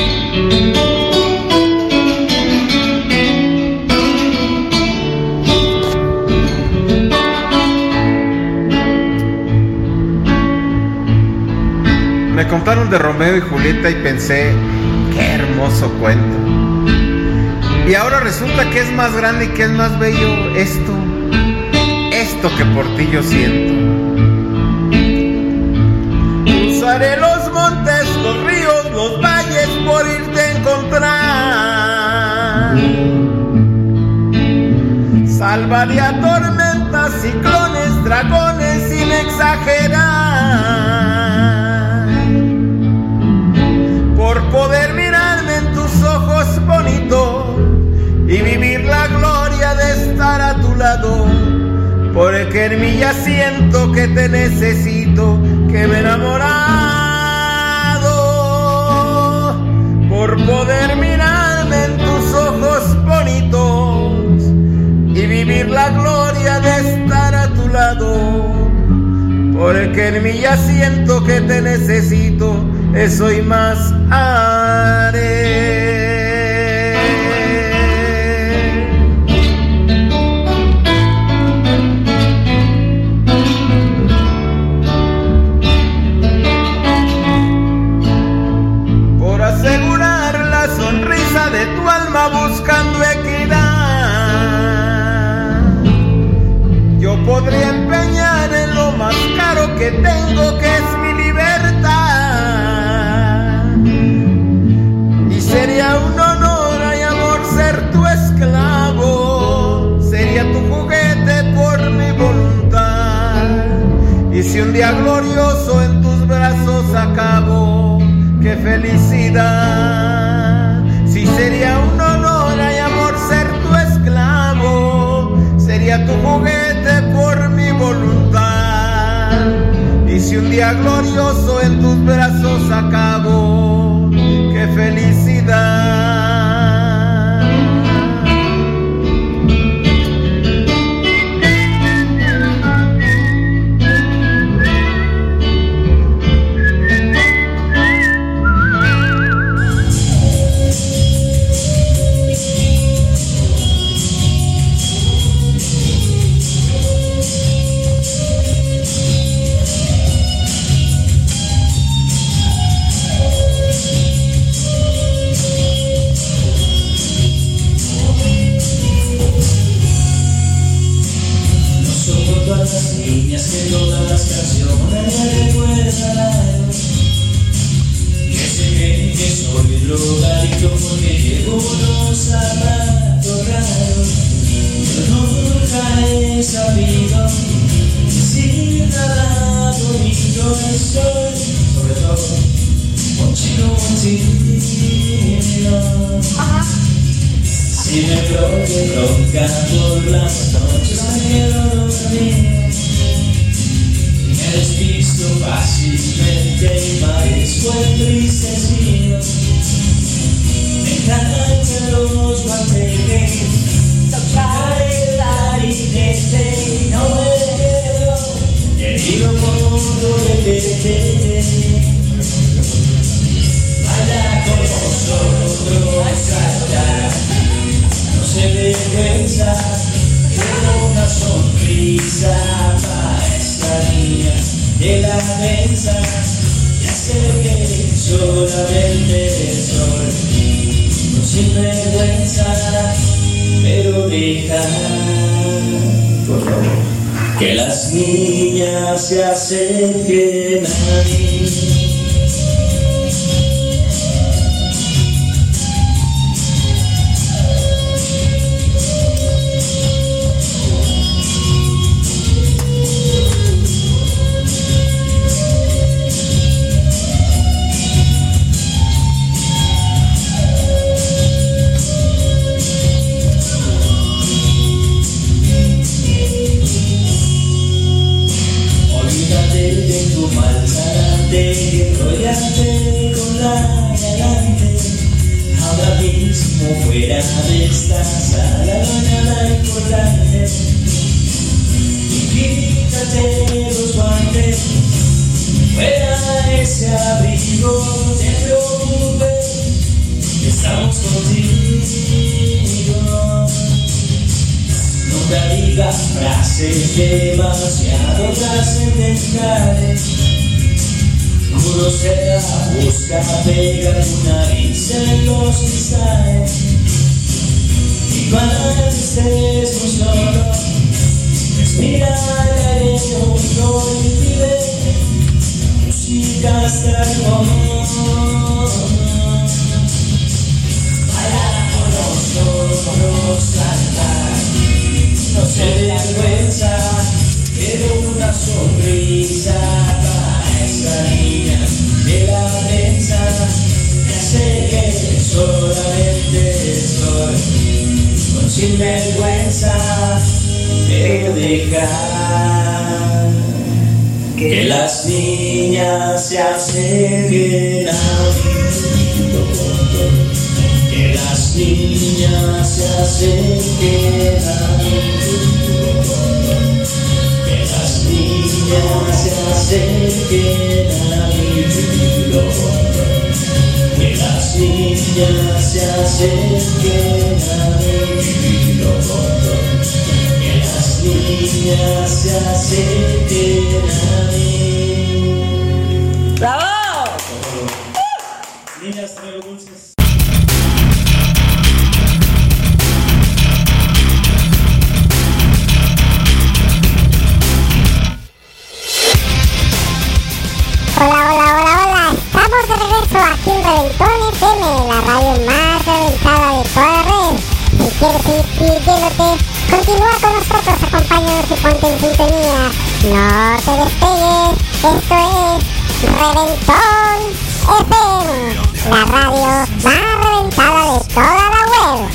Me contaron de Romeo y Julieta y pensé, qué hermoso cuento. Y ahora resulta que es más grande y que es más bello esto que por ti yo siento. Cruzaré los montes, los ríos, los valles por irte a encontrar. Salvaré a tormentas, ciclones, dragones sin exagerar. Por poder mirarme en tus ojos bonitos y vivir la gloria de estar a tu lado, porque en mí ya siento que te necesito, que me he enamorado. Por poder mirarme en tus ojos bonitos y vivir la gloria de estar a tu lado, porque en mí ya siento que te necesito, eso y más haré. Por asegurar la sonrisa de tu alma buscando equidad, yo podría empeñar en lo más caro que tengo, que es mi libertad. Y sería un honor y amor ser tu esclavo, sería tu juguete por mi voluntad. Y si un día glorioso en tus brazos acabo, qué felicidad. Si sería un honor y amor ser tu esclavo, sería tu juguete por mi voluntad. Y si un día glorioso en tus brazos acabo, qué felicidad. Si me provoca bronca por las noches, me quedo dormido. Me despisto fácilmente y parezco entristecido. Me encantan los guanteques, tocar el clarinete y no me dejo, herido por repente. Baila con nosotros, saltar, no se vergüenza, quiero una sonrisa para esta niña de la mesa. Ya sé que solamente soy no sin vergüenza, pero deja, por favor, que las niñas se acerquen a mí. Enrollarte con la galante, ahora mismo fuera de esta sala no hay nada importante. Y quítate los guantes, fuera ese abrigo, no te preocupes, estamos contigo. Nunca digas frases demasiado trascendentales. Puro sea, busca pegar tu nariz en los cristales. Y cuando estés muy solo, respira el aire hondo y vive música hasta el fondo. Baila con nosotros, cantar, no se dé vergüenza, quiero una sonrisa para esta niña de la prensa. Ya sé que solamente soy con sinvergüenza, pero dejar que las niñas se acerquen a mí. Que las niñas se acerquen a mí. Que las niñas se acerquen a mí. Que las niñas se acerquen a mí. Que las niñas se acerquen a mí. ¡Bravo! Niñas, traigo dulces. Hola, hola, hola, hola, estamos de regreso aquí en Reventón FM, la radio más reventada de toda la red. Si quieres ir siguiéndote, continúa con nosotros, acompáñanos y ponte en sintonía. No te despegues, esto es Reventón FM, la radio más reventada de toda la web.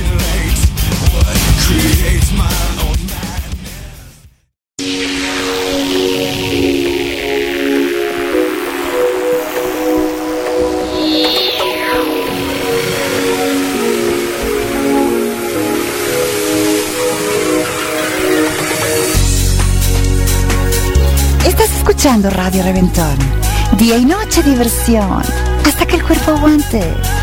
Estás escuchando Radio Reventón. Día y noche diversión. Hasta que el cuerpo aguante.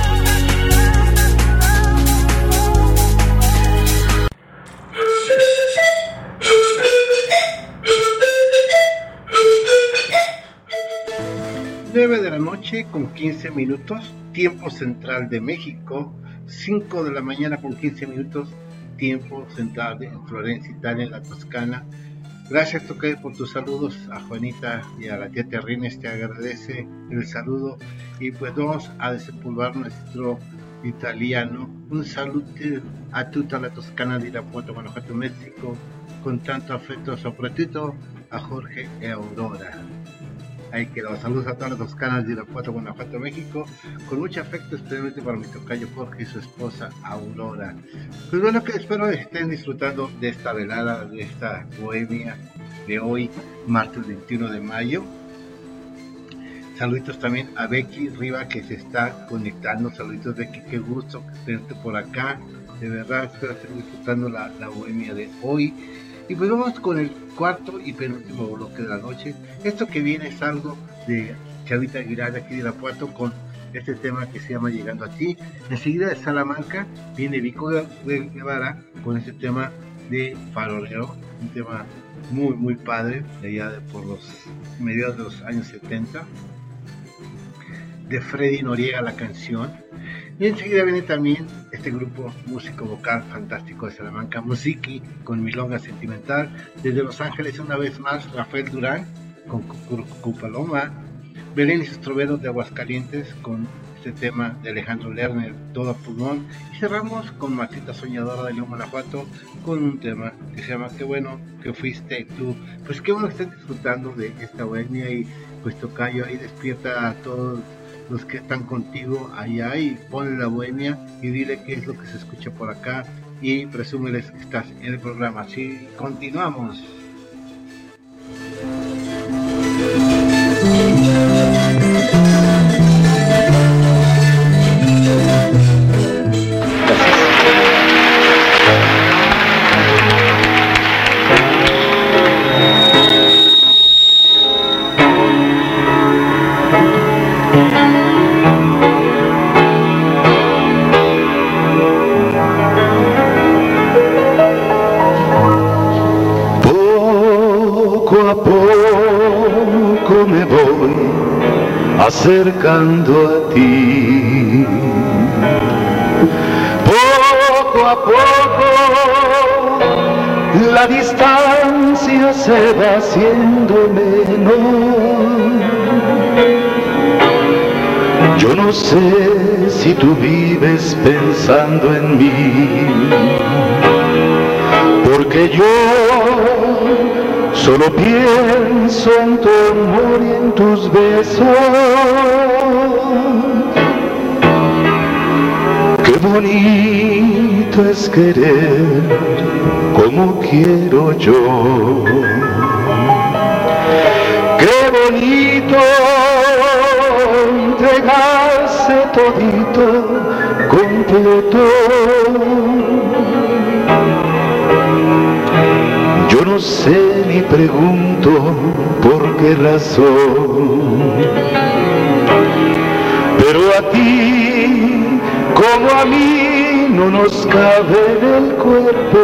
De la noche con 15 minutos, tiempo central de México, 5 de la mañana con 15 minutos, tiempo central de Florencia, Italia, en la Toscana. Gracias, Toque, por tus saludos. A Juanita y a la tía Terrines te agradece el saludo. Y pues vamos a desempolvar nuestro italiano. Un saludo a tutta la Toscana de Irapuato, Guanajuato, México, con tanto afecto, soprattutto a Jorge e Aurora. Ahí quedó. Saludos a todas las Toscanas de Irapuato, Guanajuato, México, con mucho afecto, especialmente para mi tocayo Jorge y su esposa Aurora. Pues bueno, que espero que estén disfrutando de esta velada, de esta bohemia de hoy, martes 21 de mayo. Saluditos también a Becky Riva, que se está conectando. Saluditos, Becky, qué gusto tenerte por acá. De verdad, espero estén disfrutando la bohemia de hoy. Y pues vamos con el cuarto y penúltimo bloque de la noche. Esto que viene es algo de Chavita Aguilar de aquí de Irapuato, con este tema que se llama Llegando a ti. Enseguida de Salamanca viene Vico Guevara con este tema de Farolero, un tema muy muy padre, de allá por los mediados de los años 70, de Freddy Noriega la canción. Y enseguida viene también este grupo músico vocal fantástico de Salamanca, Musiki, con Milonga Sentimental. Desde Los Ángeles, una vez más, Rafael Durán con Cucupaloma, Belén y sus troveros de Aguascalientes con este tema de Alejandro Lerner, Todo a Pulmón. Y cerramos con Matita Soñadora de León, Guanajuato, con un tema que se llama Qué bueno que fuiste tú. Pues qué bueno que estén disfrutando de esta bohemia, y pues tocayo ahí despierta a todos los que están contigo allá y ponle la bohemia y dile qué es lo que se escucha por acá y presúmeles que estás en el programa. Así continuamos. Acercando a ti, poco a poco la distancia se va haciendo menor. Yo no sé si tú vives pensando en mí, porque yo solo pienso en tu amor y en tus besos. Qué bonito es querer como quiero yo. Qué bonito entregarse todito, completo. Yo no sé ni pregunto por qué razón, pero a ti como a mí no nos cabe en el cuerpo.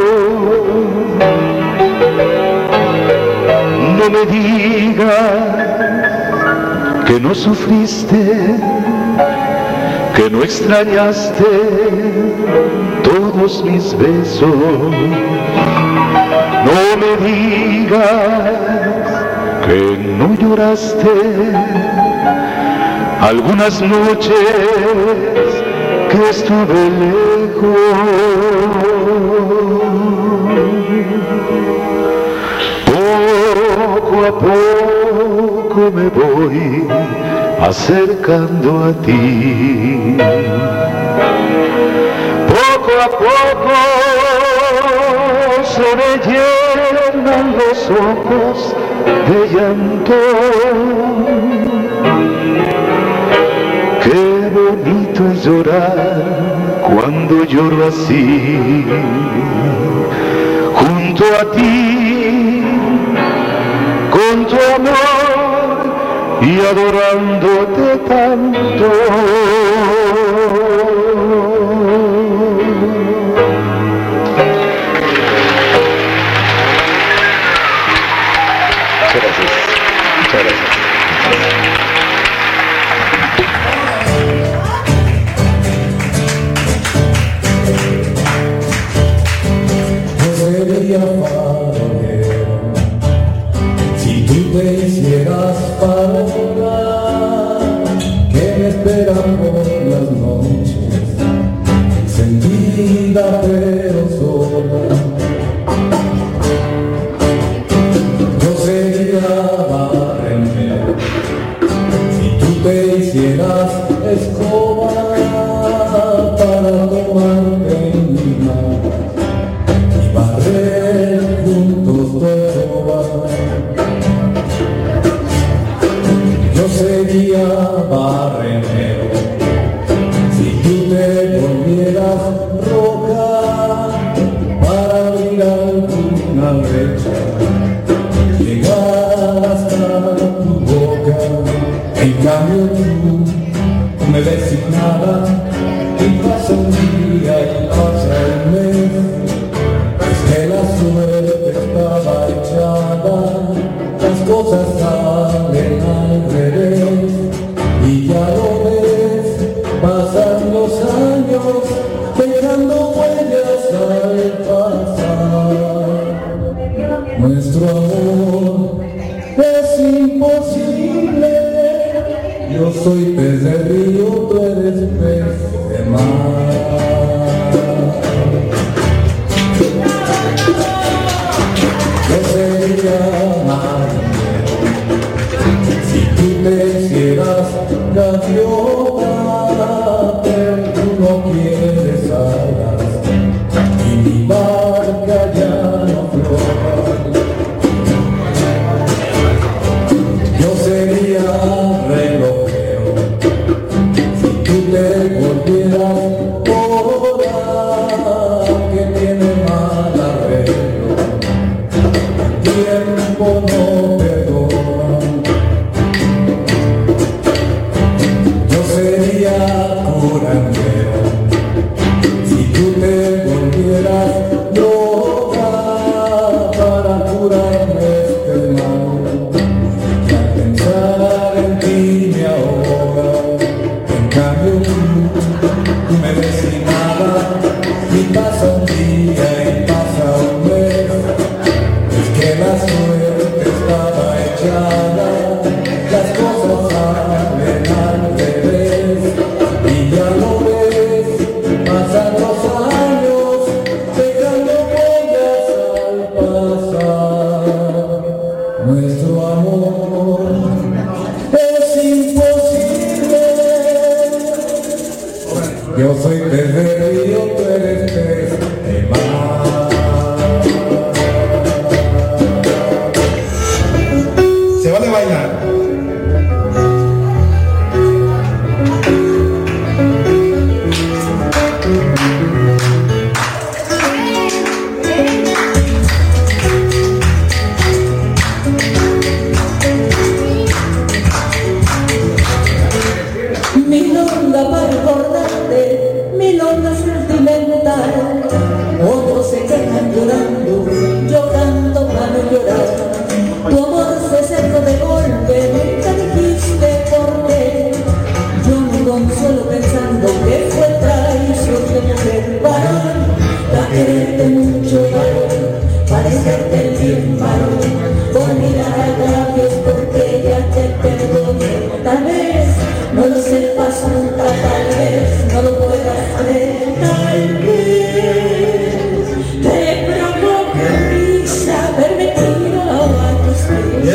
No me digas que no sufriste, que no extrañaste todos mis besos. No me digas que no lloraste algunas noches que estuve lejos. Poco a poco me voy acercando a ti. Poco a poco se me llenan los ojos de llanto. Qué bonito es llorar cuando lloro así, junto a ti, con tu amor y adorándote tanto. Muchas gracias. Sería farolero si tú te hicieras para jugar, que me espera por las noches las escobas para tomarte en mi mano y barrer juntos todo. Yo sería barrenero si tú te volvieras roca para abrir alguna brecha, llegar hasta tu boca. En cambio tú me ves sin nada y pasa un día y pasa un mes. Es que la suerte estaba echada, las cosas salen al revés y ya lo ves, pasan los años dejando huellas al pasar. Nuestro amor es imposible. Yo soy pez de río, tú eres pez de mar. Yo sería marinero si tú te hicieras gaviota, pero tú no quieres alas y mi barca ya no flota. Yo sería relojero si tú te volvieras hora que tiene mal arreglo. El tiempo no perdona. Yo sería curandero si tú te volvieras loca para curarme este mal. Pensar en ti me ahoga. En cambio tú me ves sin nada y pasa un día y pasa un mes. Es que la suerte estaba echada, las cosas salen al revés y ya lo ves, pasan los años dejando huellas al pasar. Nuestro amor es imposible. Yo soy pez de río, tú eres pez de mar. Se vale bailar. Milonga para recordarte, milonga sentimental. Otros se quedan llorando, yo canto para no llorar. Tu amor se secó de golpe, nunca dijiste por qué. Yo me consuelo pensando que fue traición de mujer. Varón, para quererte mucho, varón, parecerte bien, varón. Olvidar agravios porque ya te perdoné. Tal vez no lo sepas nunca, tal vez no lo puedas creer, tal vez te provoca risa verme tirado a tus pies.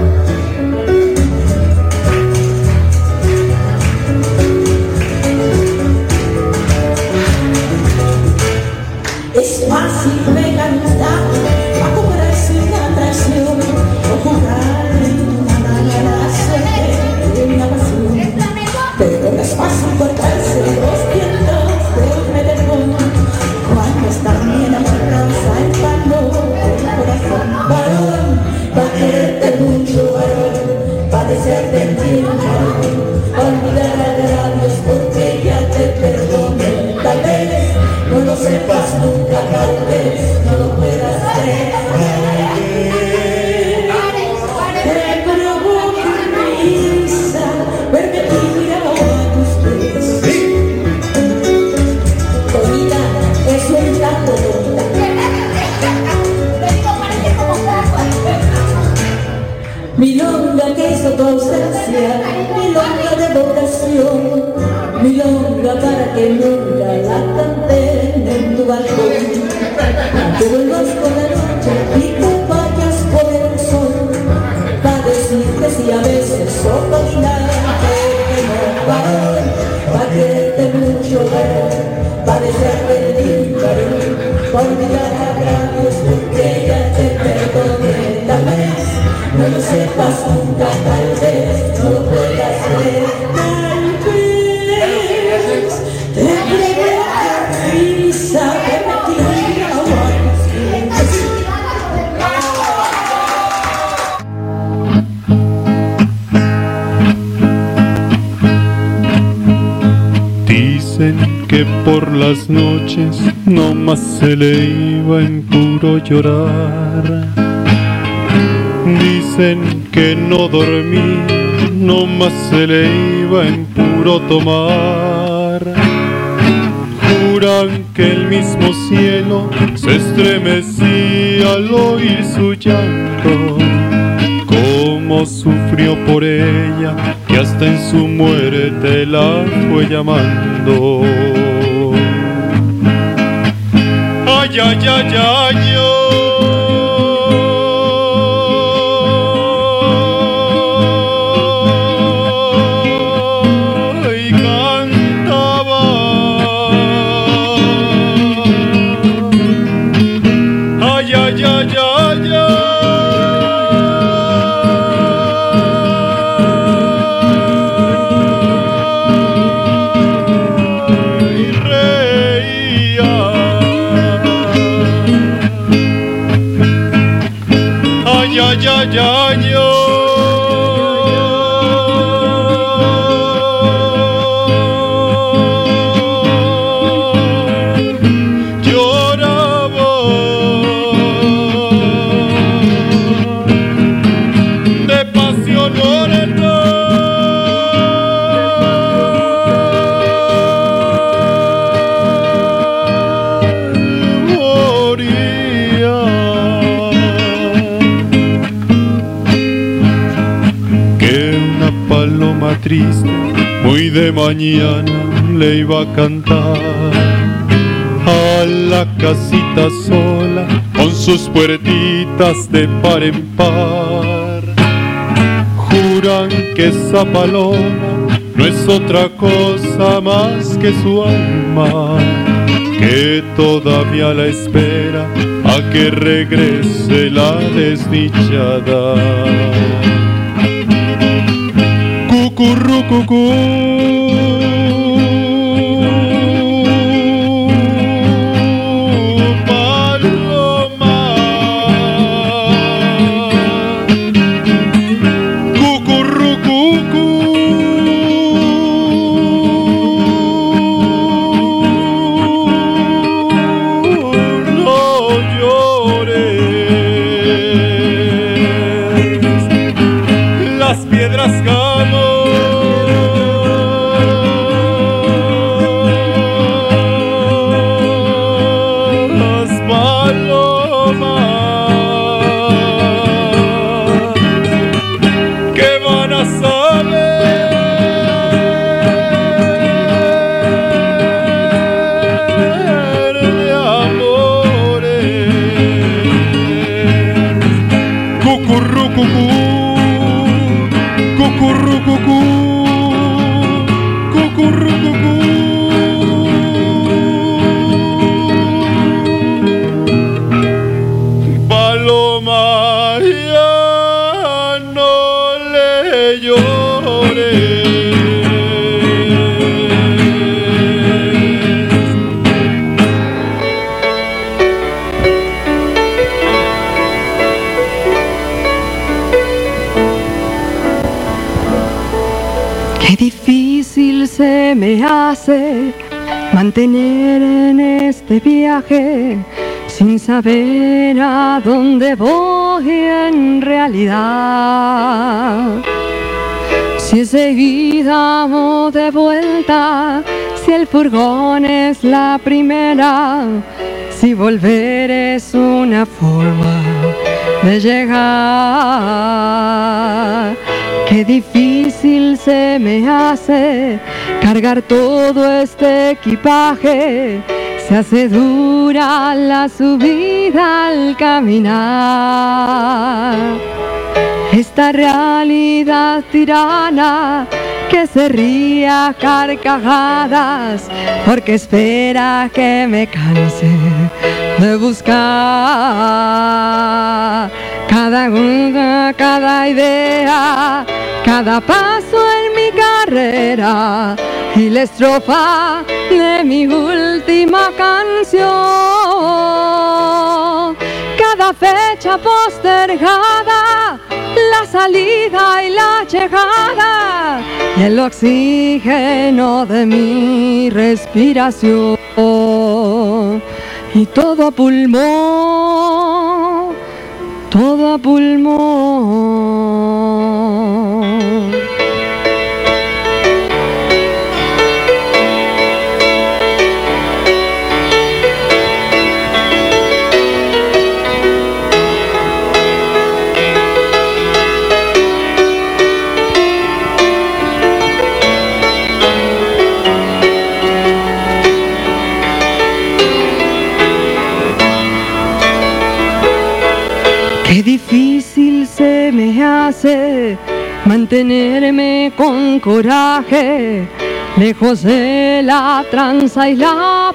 Es fácil pegar un estado a cobrarse una atracción o jugar en una manera de una pasión. Pero no es fácil cortarse los dientes de un medallón cuando están bien amarrados al palo del corazón. Varón, para quererte mucho, varón, para desearte bien, varón, olvidar agravios porque ya te perdoné. Tal vez no lo sepas nunca, tal vez no lo puedas creer. Te provoca risa verme tirado a tus pies. Bonita, es un tanto bonita. Milonga que hizo tu ausencia, milonga de vocación, milonga para que nunca la canten en tu balcón. Que vuelvas con la noche y tú vayas por el sol, para decirte si a veces soy dominante, que no va. que por las noches no más se le iba en puro llorar. Dicen que no dormía, no más se le iba en puro tomar. Juran que el mismo cielo se estremecía al oír su llanto. Cómo sufrió por ella, que hasta en su muerte la fue llamando. Ay, ay, ay, ay, y cantaba. Ay, ay, ay, ay, lloraba de pasión triste, muy de mañana le iba a cantar a la casita sola con sus puertitas de par en par. Juran que esa paloma no es otra cosa más que su alma, que todavía la espera a que regrese la desdichada. Cucurrucucú, paloma, cucurrucucú, no llores, las piedras caen. Paloma, ya no le llores. Qué difícil se me hace mantener en este viaje sin saber a dónde voy en realidad. Si es de ida o de vuelta, si el furgón es la primera, si volver es una forma de llegar. Qué difícil se me hace cargar todo este equipaje. Se hace dura la subida al caminar. Esta realidad tirana que se ríe a carcajadas porque espera que me canse de buscar cada idea, cada paso en mi carrera y la estrofa de mi última canción. Cada fecha postergada, las salida y la llegada, y el oxígeno de mi respiración, y todo a pulmón, todo a pulmón. Qué difícil se me hace mantenerme con coraje, lejos de la tranza y la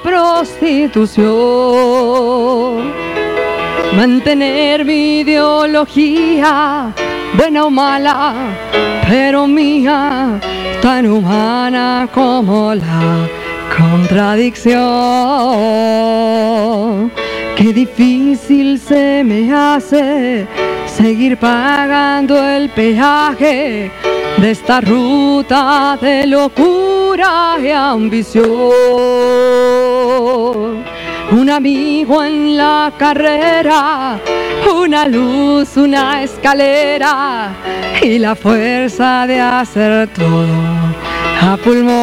prostitución. Mantener mi ideología, buena o mala, pero mía, tan humana como la contradicción. Qué difícil se me hace seguir pagando el peaje de esta ruta de locura y ambición. Un amigo en la carrera, una luz, una escalera y la fuerza de hacer todo a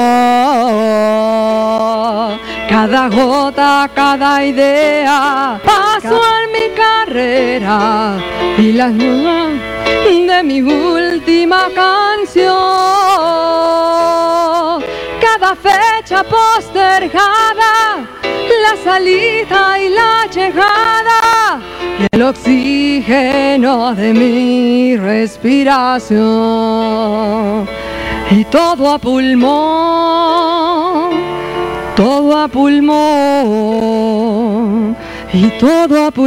pulmón. Cada gota, cada idea, paso en mi carrera y las nudas de mi última canción. Cada fecha postergada, la salida y la llegada, y el oxígeno de mi respiración, y todo a pulmón, todo a pulmón, y todo a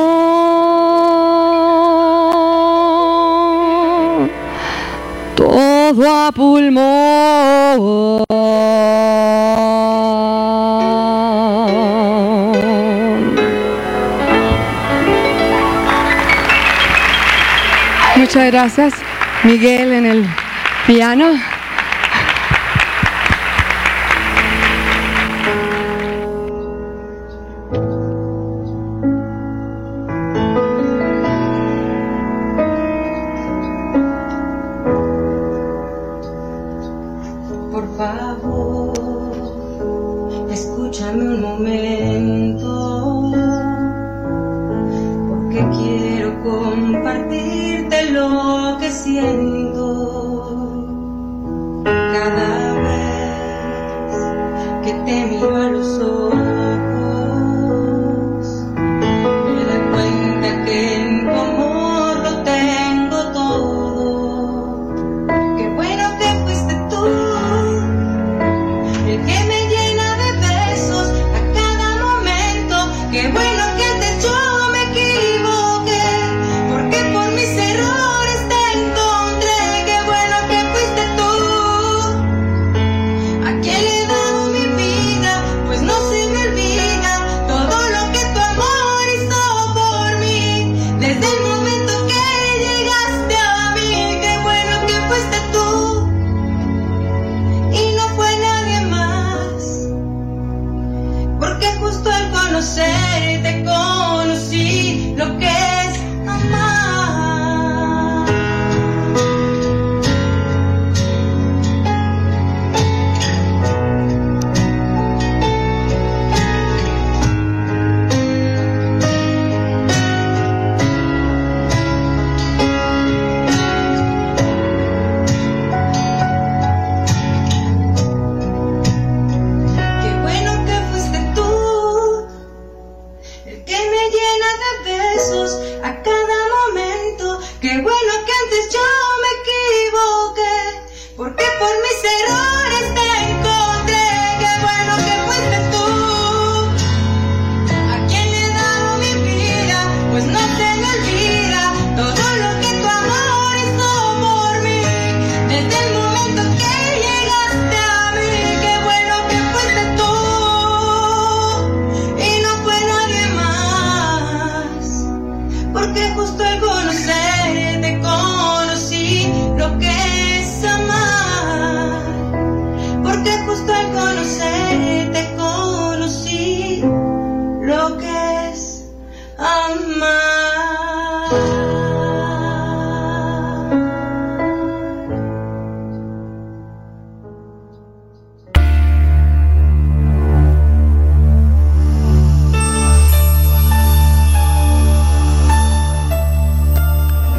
pulmón, todo a pulmón. Muchas gracias, Miguel en el piano. No sé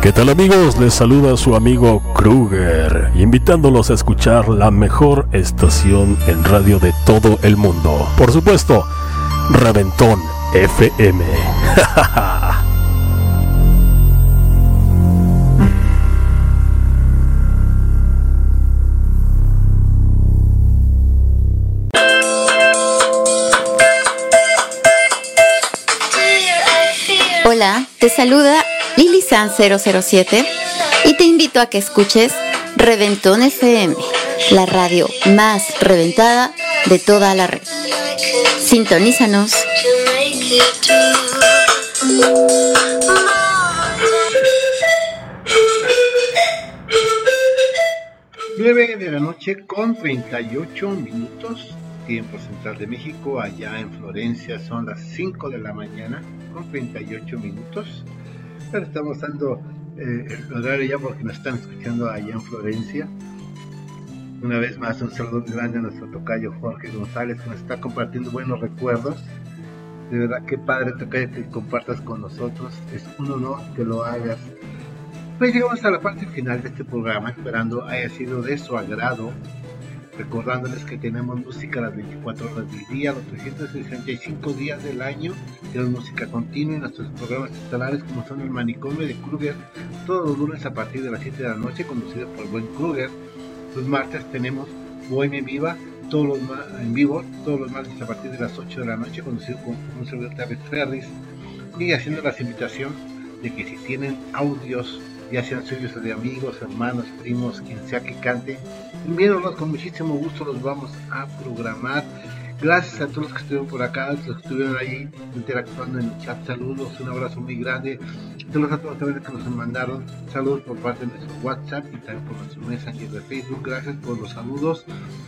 ¿Qué tal amigos? Les saluda su amigo Kruger, invitándolos a escuchar la mejor estación en radio de todo el mundo. Por supuesto, Reventón FM. Hola, te saluda Lilisan007 y te invito a que escuches Reventón FM, la radio más reventada de toda la red. Sintonízanos. 9 de la noche con 38 minutos, tiempo central de México. Allá en Florencia son las 5 de la mañana con 38 minutos. Pero estamos dando el horario ya porque nos están escuchando allá en Florencia. Una vez más, un saludo muy grande a nuestro tocayo Jorge González, que nos está compartiendo buenos recuerdos. De verdad, qué padre, tocayo, que compartas con nosotros. Es un honor que lo hagas. Pues llegamos a la parte final de este programa, esperando haya sido de su agrado. Recordándoles que tenemos música las 24 horas del día, los 365 días del año. Tenemos música continua en nuestros programas estelares, como son el Manicomio de Kruger, todos los lunes a partir de las 7 de la noche, conducido por Buen Kruger. Los martes tenemos Bohemia en Viva, en vivo, todos los martes a partir de las 8 de la noche, conducido por un servidor Terry Ferris. Y haciendo las invitación de que si tienen audios, ya sean suyos o de amigos, hermanos, primos, quien sea que cante, envíenlos, con muchísimo gusto los vamos a programar. Gracias a todos los que estuvieron por acá, los que estuvieron ahí interactuando en el chat. Saludos, un abrazo muy grande. Saludos a todos también que nos mandaron saludos por parte de nuestro WhatsApp y también por nuestro Messenger de Facebook. Gracias por los saludos.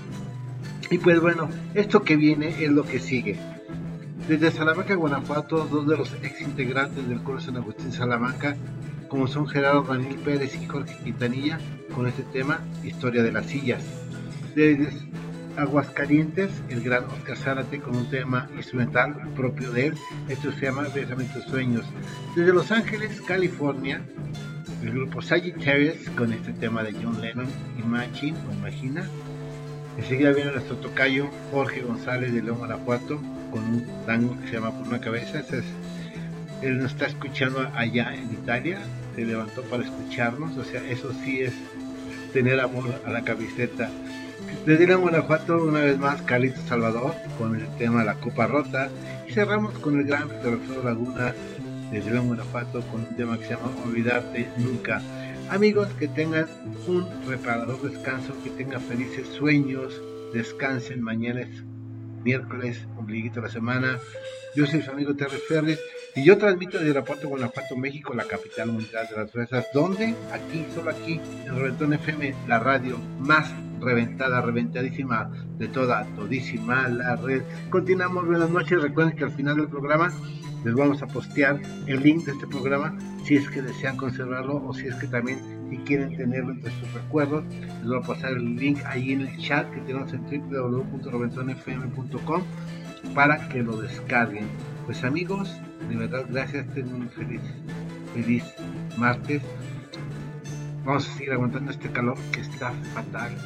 Y pues bueno, esto que viene es lo que sigue. Desde Salamanca, Guanajuato, dos de los ex integrantes del coro San Agustín Salamanca, como son Gerardo Daniel Pérez y Jorge Quintanilla, con este tema, Historia de las Sillas. Desde Aguascalientes, el gran Oscar Zárate, con un tema instrumental propio de él. Esto se llama Besamientos Sueños. Desde Los Ángeles, California, el grupo Sagittarius, con este tema de John Lennon, Imagine o Imagina. Enseguida viene nuestro tocayo Jorge González de León, Guanajuato, con un tango que se llama Por una Cabeza. Él nos está escuchando allá en Italia, se levantó para escucharnos, o sea, eso sí es tener amor a la camiseta. Desde León, Guanajuato, una vez más, Carlito Salvador, con el tema La Copa Rota. Y cerramos con el gran Víctor Alfredo Laguna, desde León, Guanajuato, con un tema que se llama Olvidarte Nunca. Amigos, que tengan un reparador descanso, que tengan felices sueños, descansen. Mañana es miércoles, ombliguito de la semana. Yo soy su amigo Terry Ferris y yo transmito desde Irapuato, Guanajuato, México, la capital mundial de las fresas. ¿Dónde? Aquí, solo aquí, en Reventón FM, la radio más reventada, reventadísima de todísima la red. Continuamos, buenas noches. Recuerden que al final del programa les vamos a postear el link de este programa, si es que desean conservarlo o si es que también si quieren tenerlo entre sus recuerdos. Les voy a pasar el link ahí en el chat que tenemos en www.reventonfm.com para que lo descarguen. Pues amigos, de verdad gracias, tengan un feliz martes. Vamos a seguir aguantando este calor que está fatal,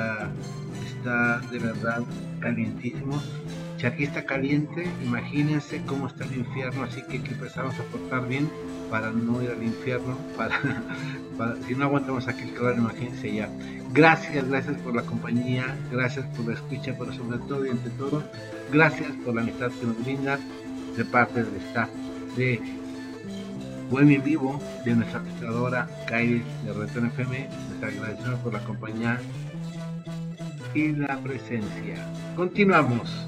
está de verdad calientísimo. Si aquí está caliente, imagínense cómo está el infierno, así que hay que empezarnos a portar bien para no ir al infierno, si no aguantamos aquí el calor, imagínense ya. Gracias por la compañía, gracias por la escucha, pero sobre todo y ante todo, gracias por la amistad que nos brindan de parte del staff de Bohemia en Vivo, de nuestra administradora Kylie de Reventón FM. Les agradecemos por la compañía y la presencia. Continuamos.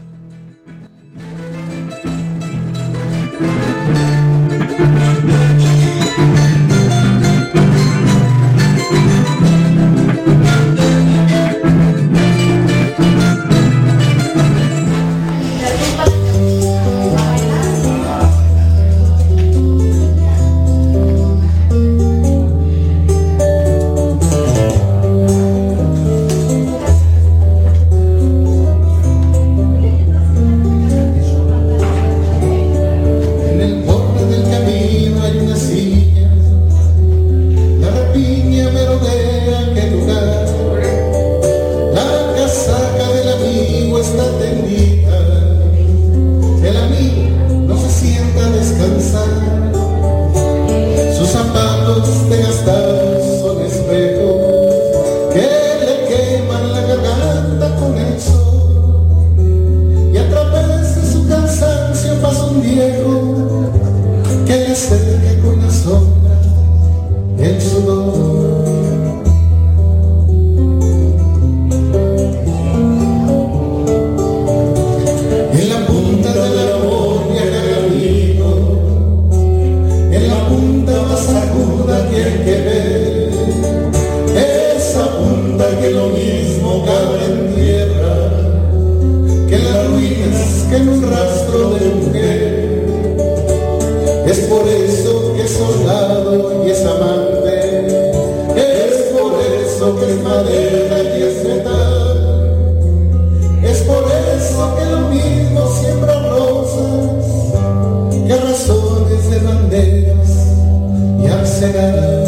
como cabra en tierra, que en las ruinas, que en un rastro de mujer. Es por eso que es soldado y es amante, es por eso que es madera y es metal, es por eso que lo mismo siembra rosas que razones de banderas y arsenal.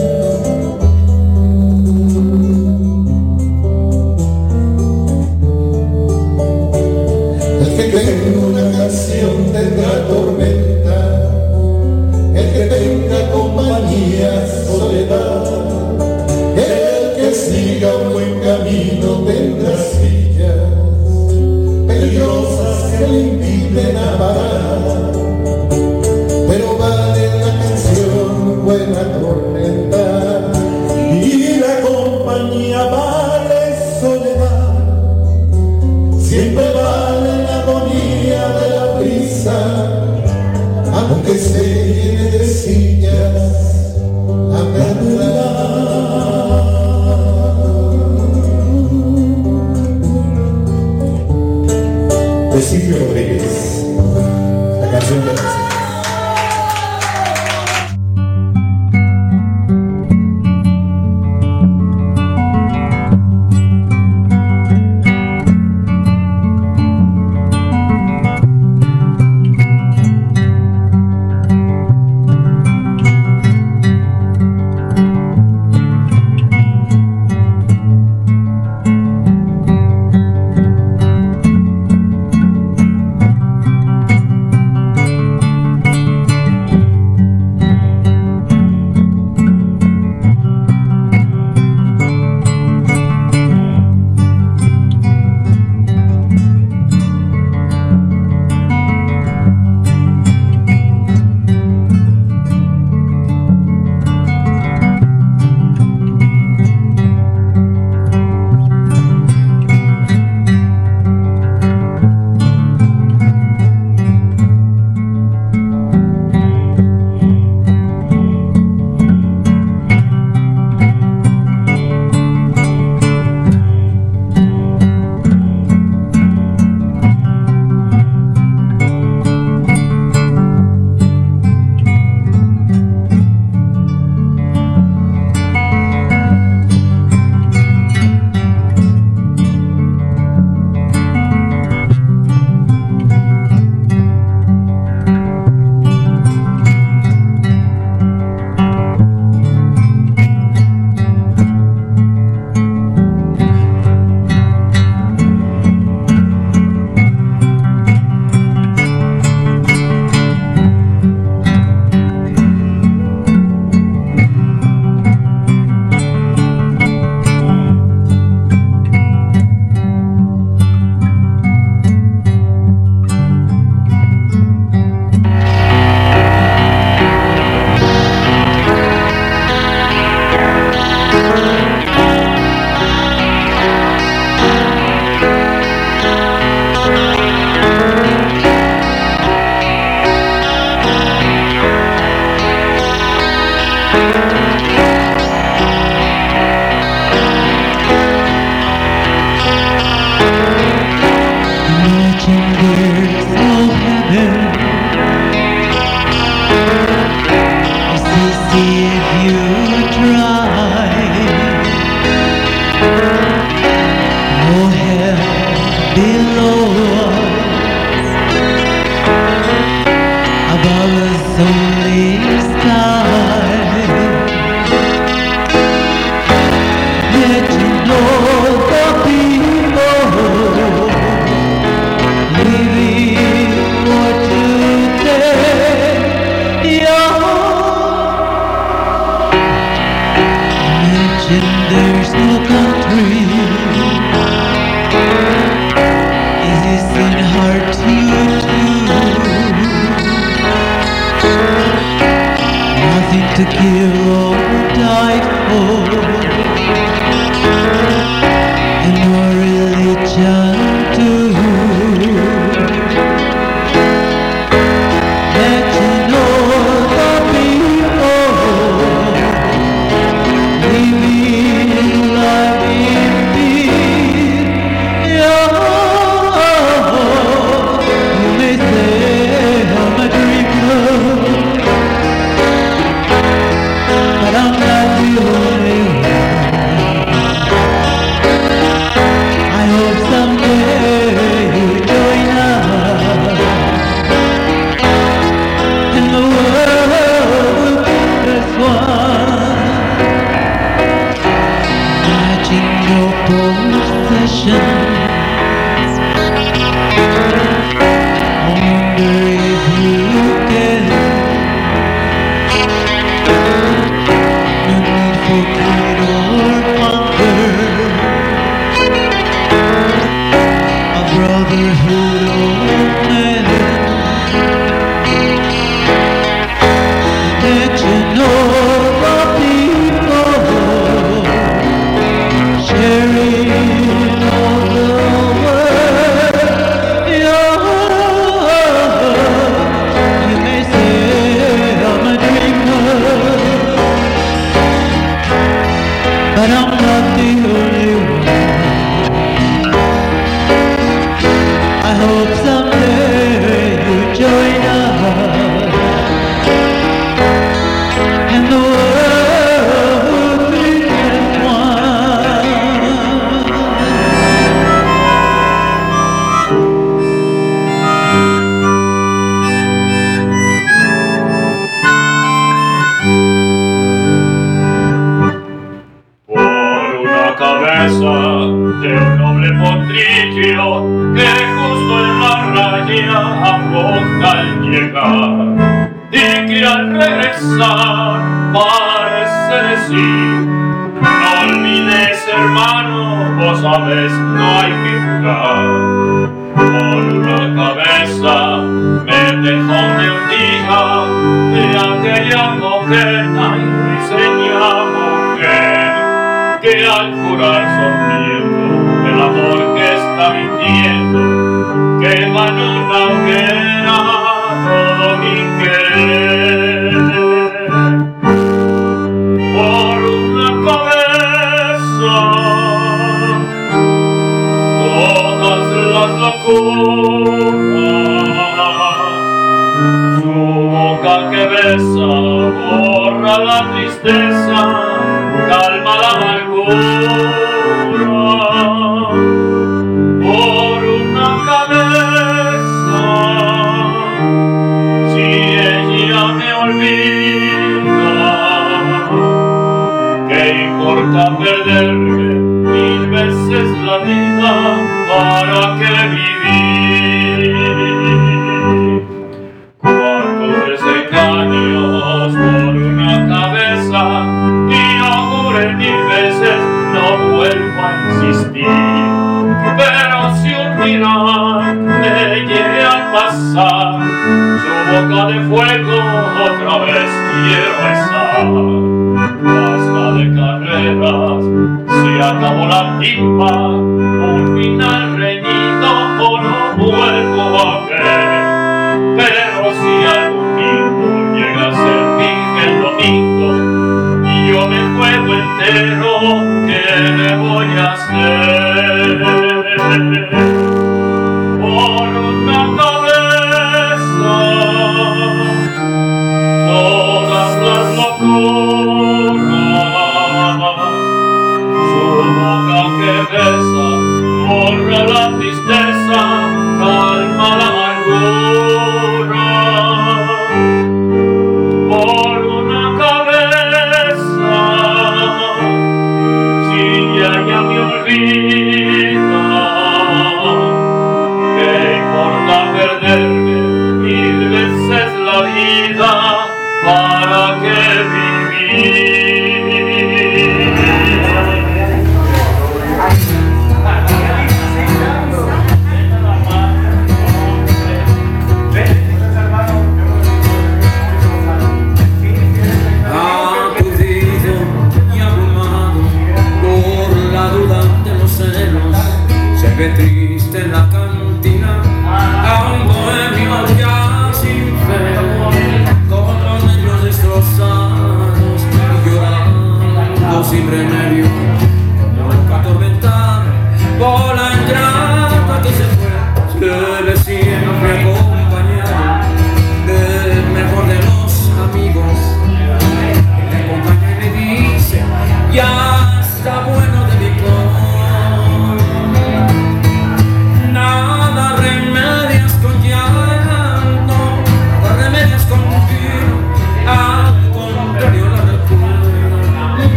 El que tenga una canción tendrá tormenta, el que tenga compañía soledad, el que siga un buen camino tendrá sillas peligrosas que le inviten a parar, pero vale la canción buena tormenta y la compañía vale soledad, siempre vale la agonía de la prisa, aunque se llene de sillas la verdad. De Silvio Rodríguez, la canción de la There's no country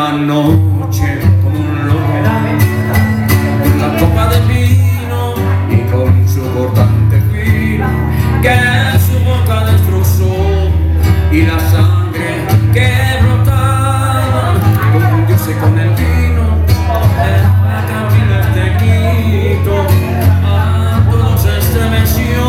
la noche como un loco, con la copa de vino y con su cortante filo que su boca destrozó y la sangre que brotaba confundióse con el vino en la cabina de grito, a todos se estremeció.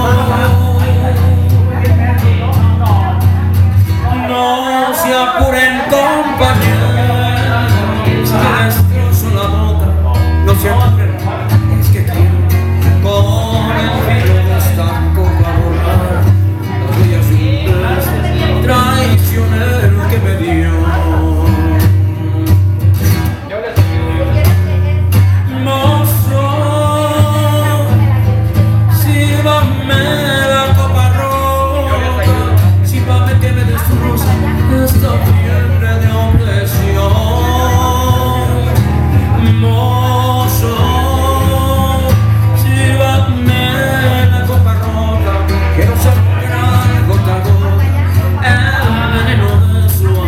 No se apuren, compañeros, que destrozo la bota. No se apuren, es que quiero con el filo de esta copa borrar las huellas de un beso traicionero que me dio. Mozo, sírvame la copa rota, sírvame que me destroza esta fiebre de opresión. Mozo, sírvame la copa rota, quiero sangrar gota a gota el veneno de su amor.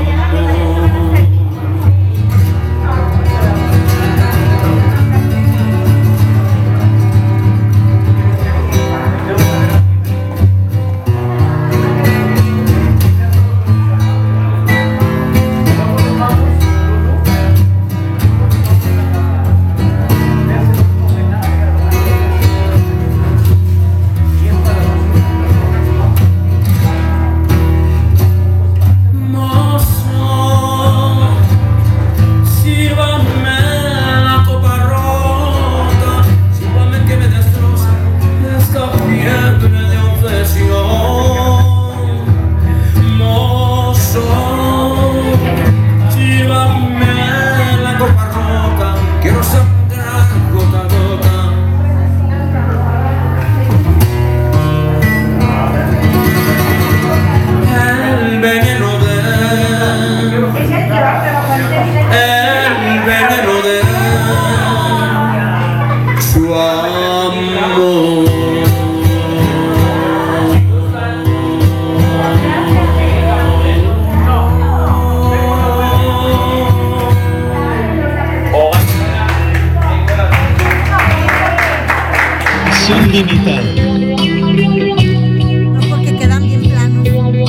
Sírvame la copa rota, sírvame que me destroza esta fiebre de obsesión. Mozo, sírvame la copa rota, quiero sangrar gota a gota. El veneno de su amor. Sin limitar. No, porque quedan bien planos.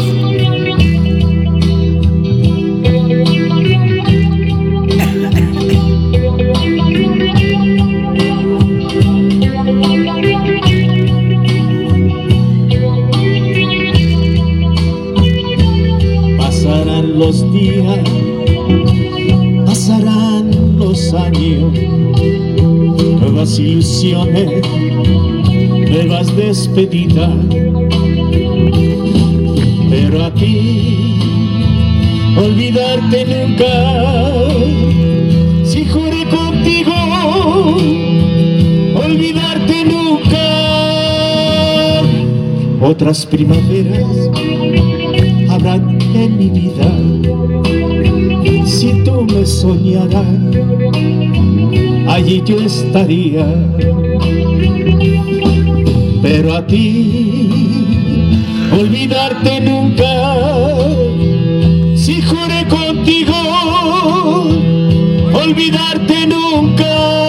Pasarán los días, pasarán los años, nuevas ilusiones, nuevas despedidas, pero a ti olvidarte nunca. Si juré contigo olvidarte nunca. Otras primaveras habrán en mi vida. Si tú me soñaras, allí yo estaría. Pero a ti olvidarte nunca. Si juré contigo olvidarte nunca.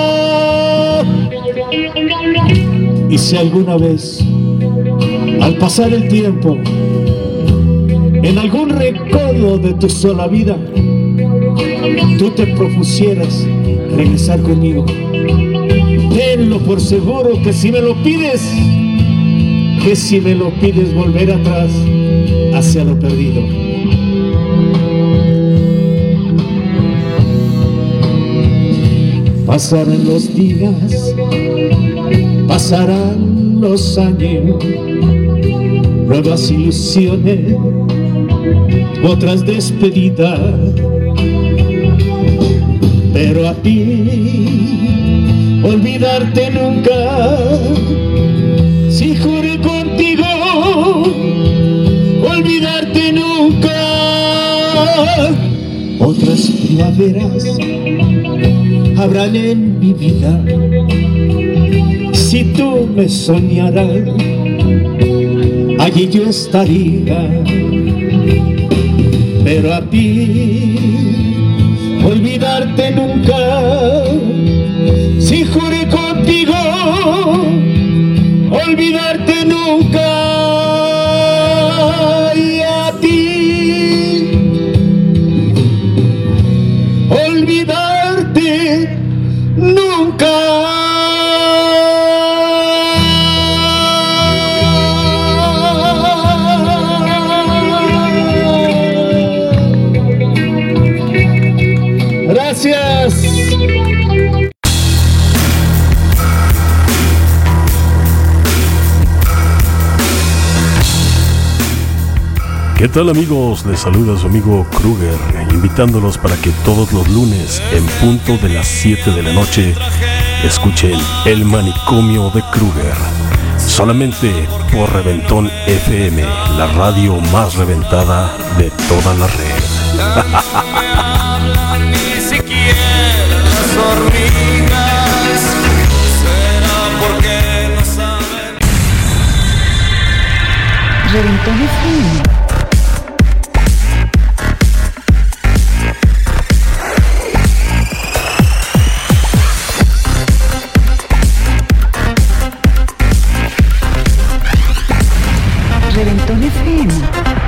Y si alguna vez al pasar el tiempo en algún recodo de tu sola vida tú te propusieras regresar conmigo, tenlo por seguro que si me lo pides, volver atrás hacia lo perdido. Pasarán los días, pasarán los años, nuevas ilusiones, otras despedidas, pero a ti olvidarte nunca. Si juré contigo olvidarte nunca. Otras primaveras habrán en mi vida. Si tú me soñaras, allí yo estaría. Pero a ti olvidarte olvidarte nunca. Si juré contigo olvidarte nunca, y a ti olvidarte nunca. Gracias. ¿Qué tal, amigos? Les saluda su amigo Kruger, invitándolos para que todos los lunes, en punto de las 7 de la noche, escuchen El Manicomio de Kruger, solamente por Reventón FM, la radio más reventada de toda la red. Ni siquiera las hormigas, será porque no saben. Reventón FM. Reventón FM.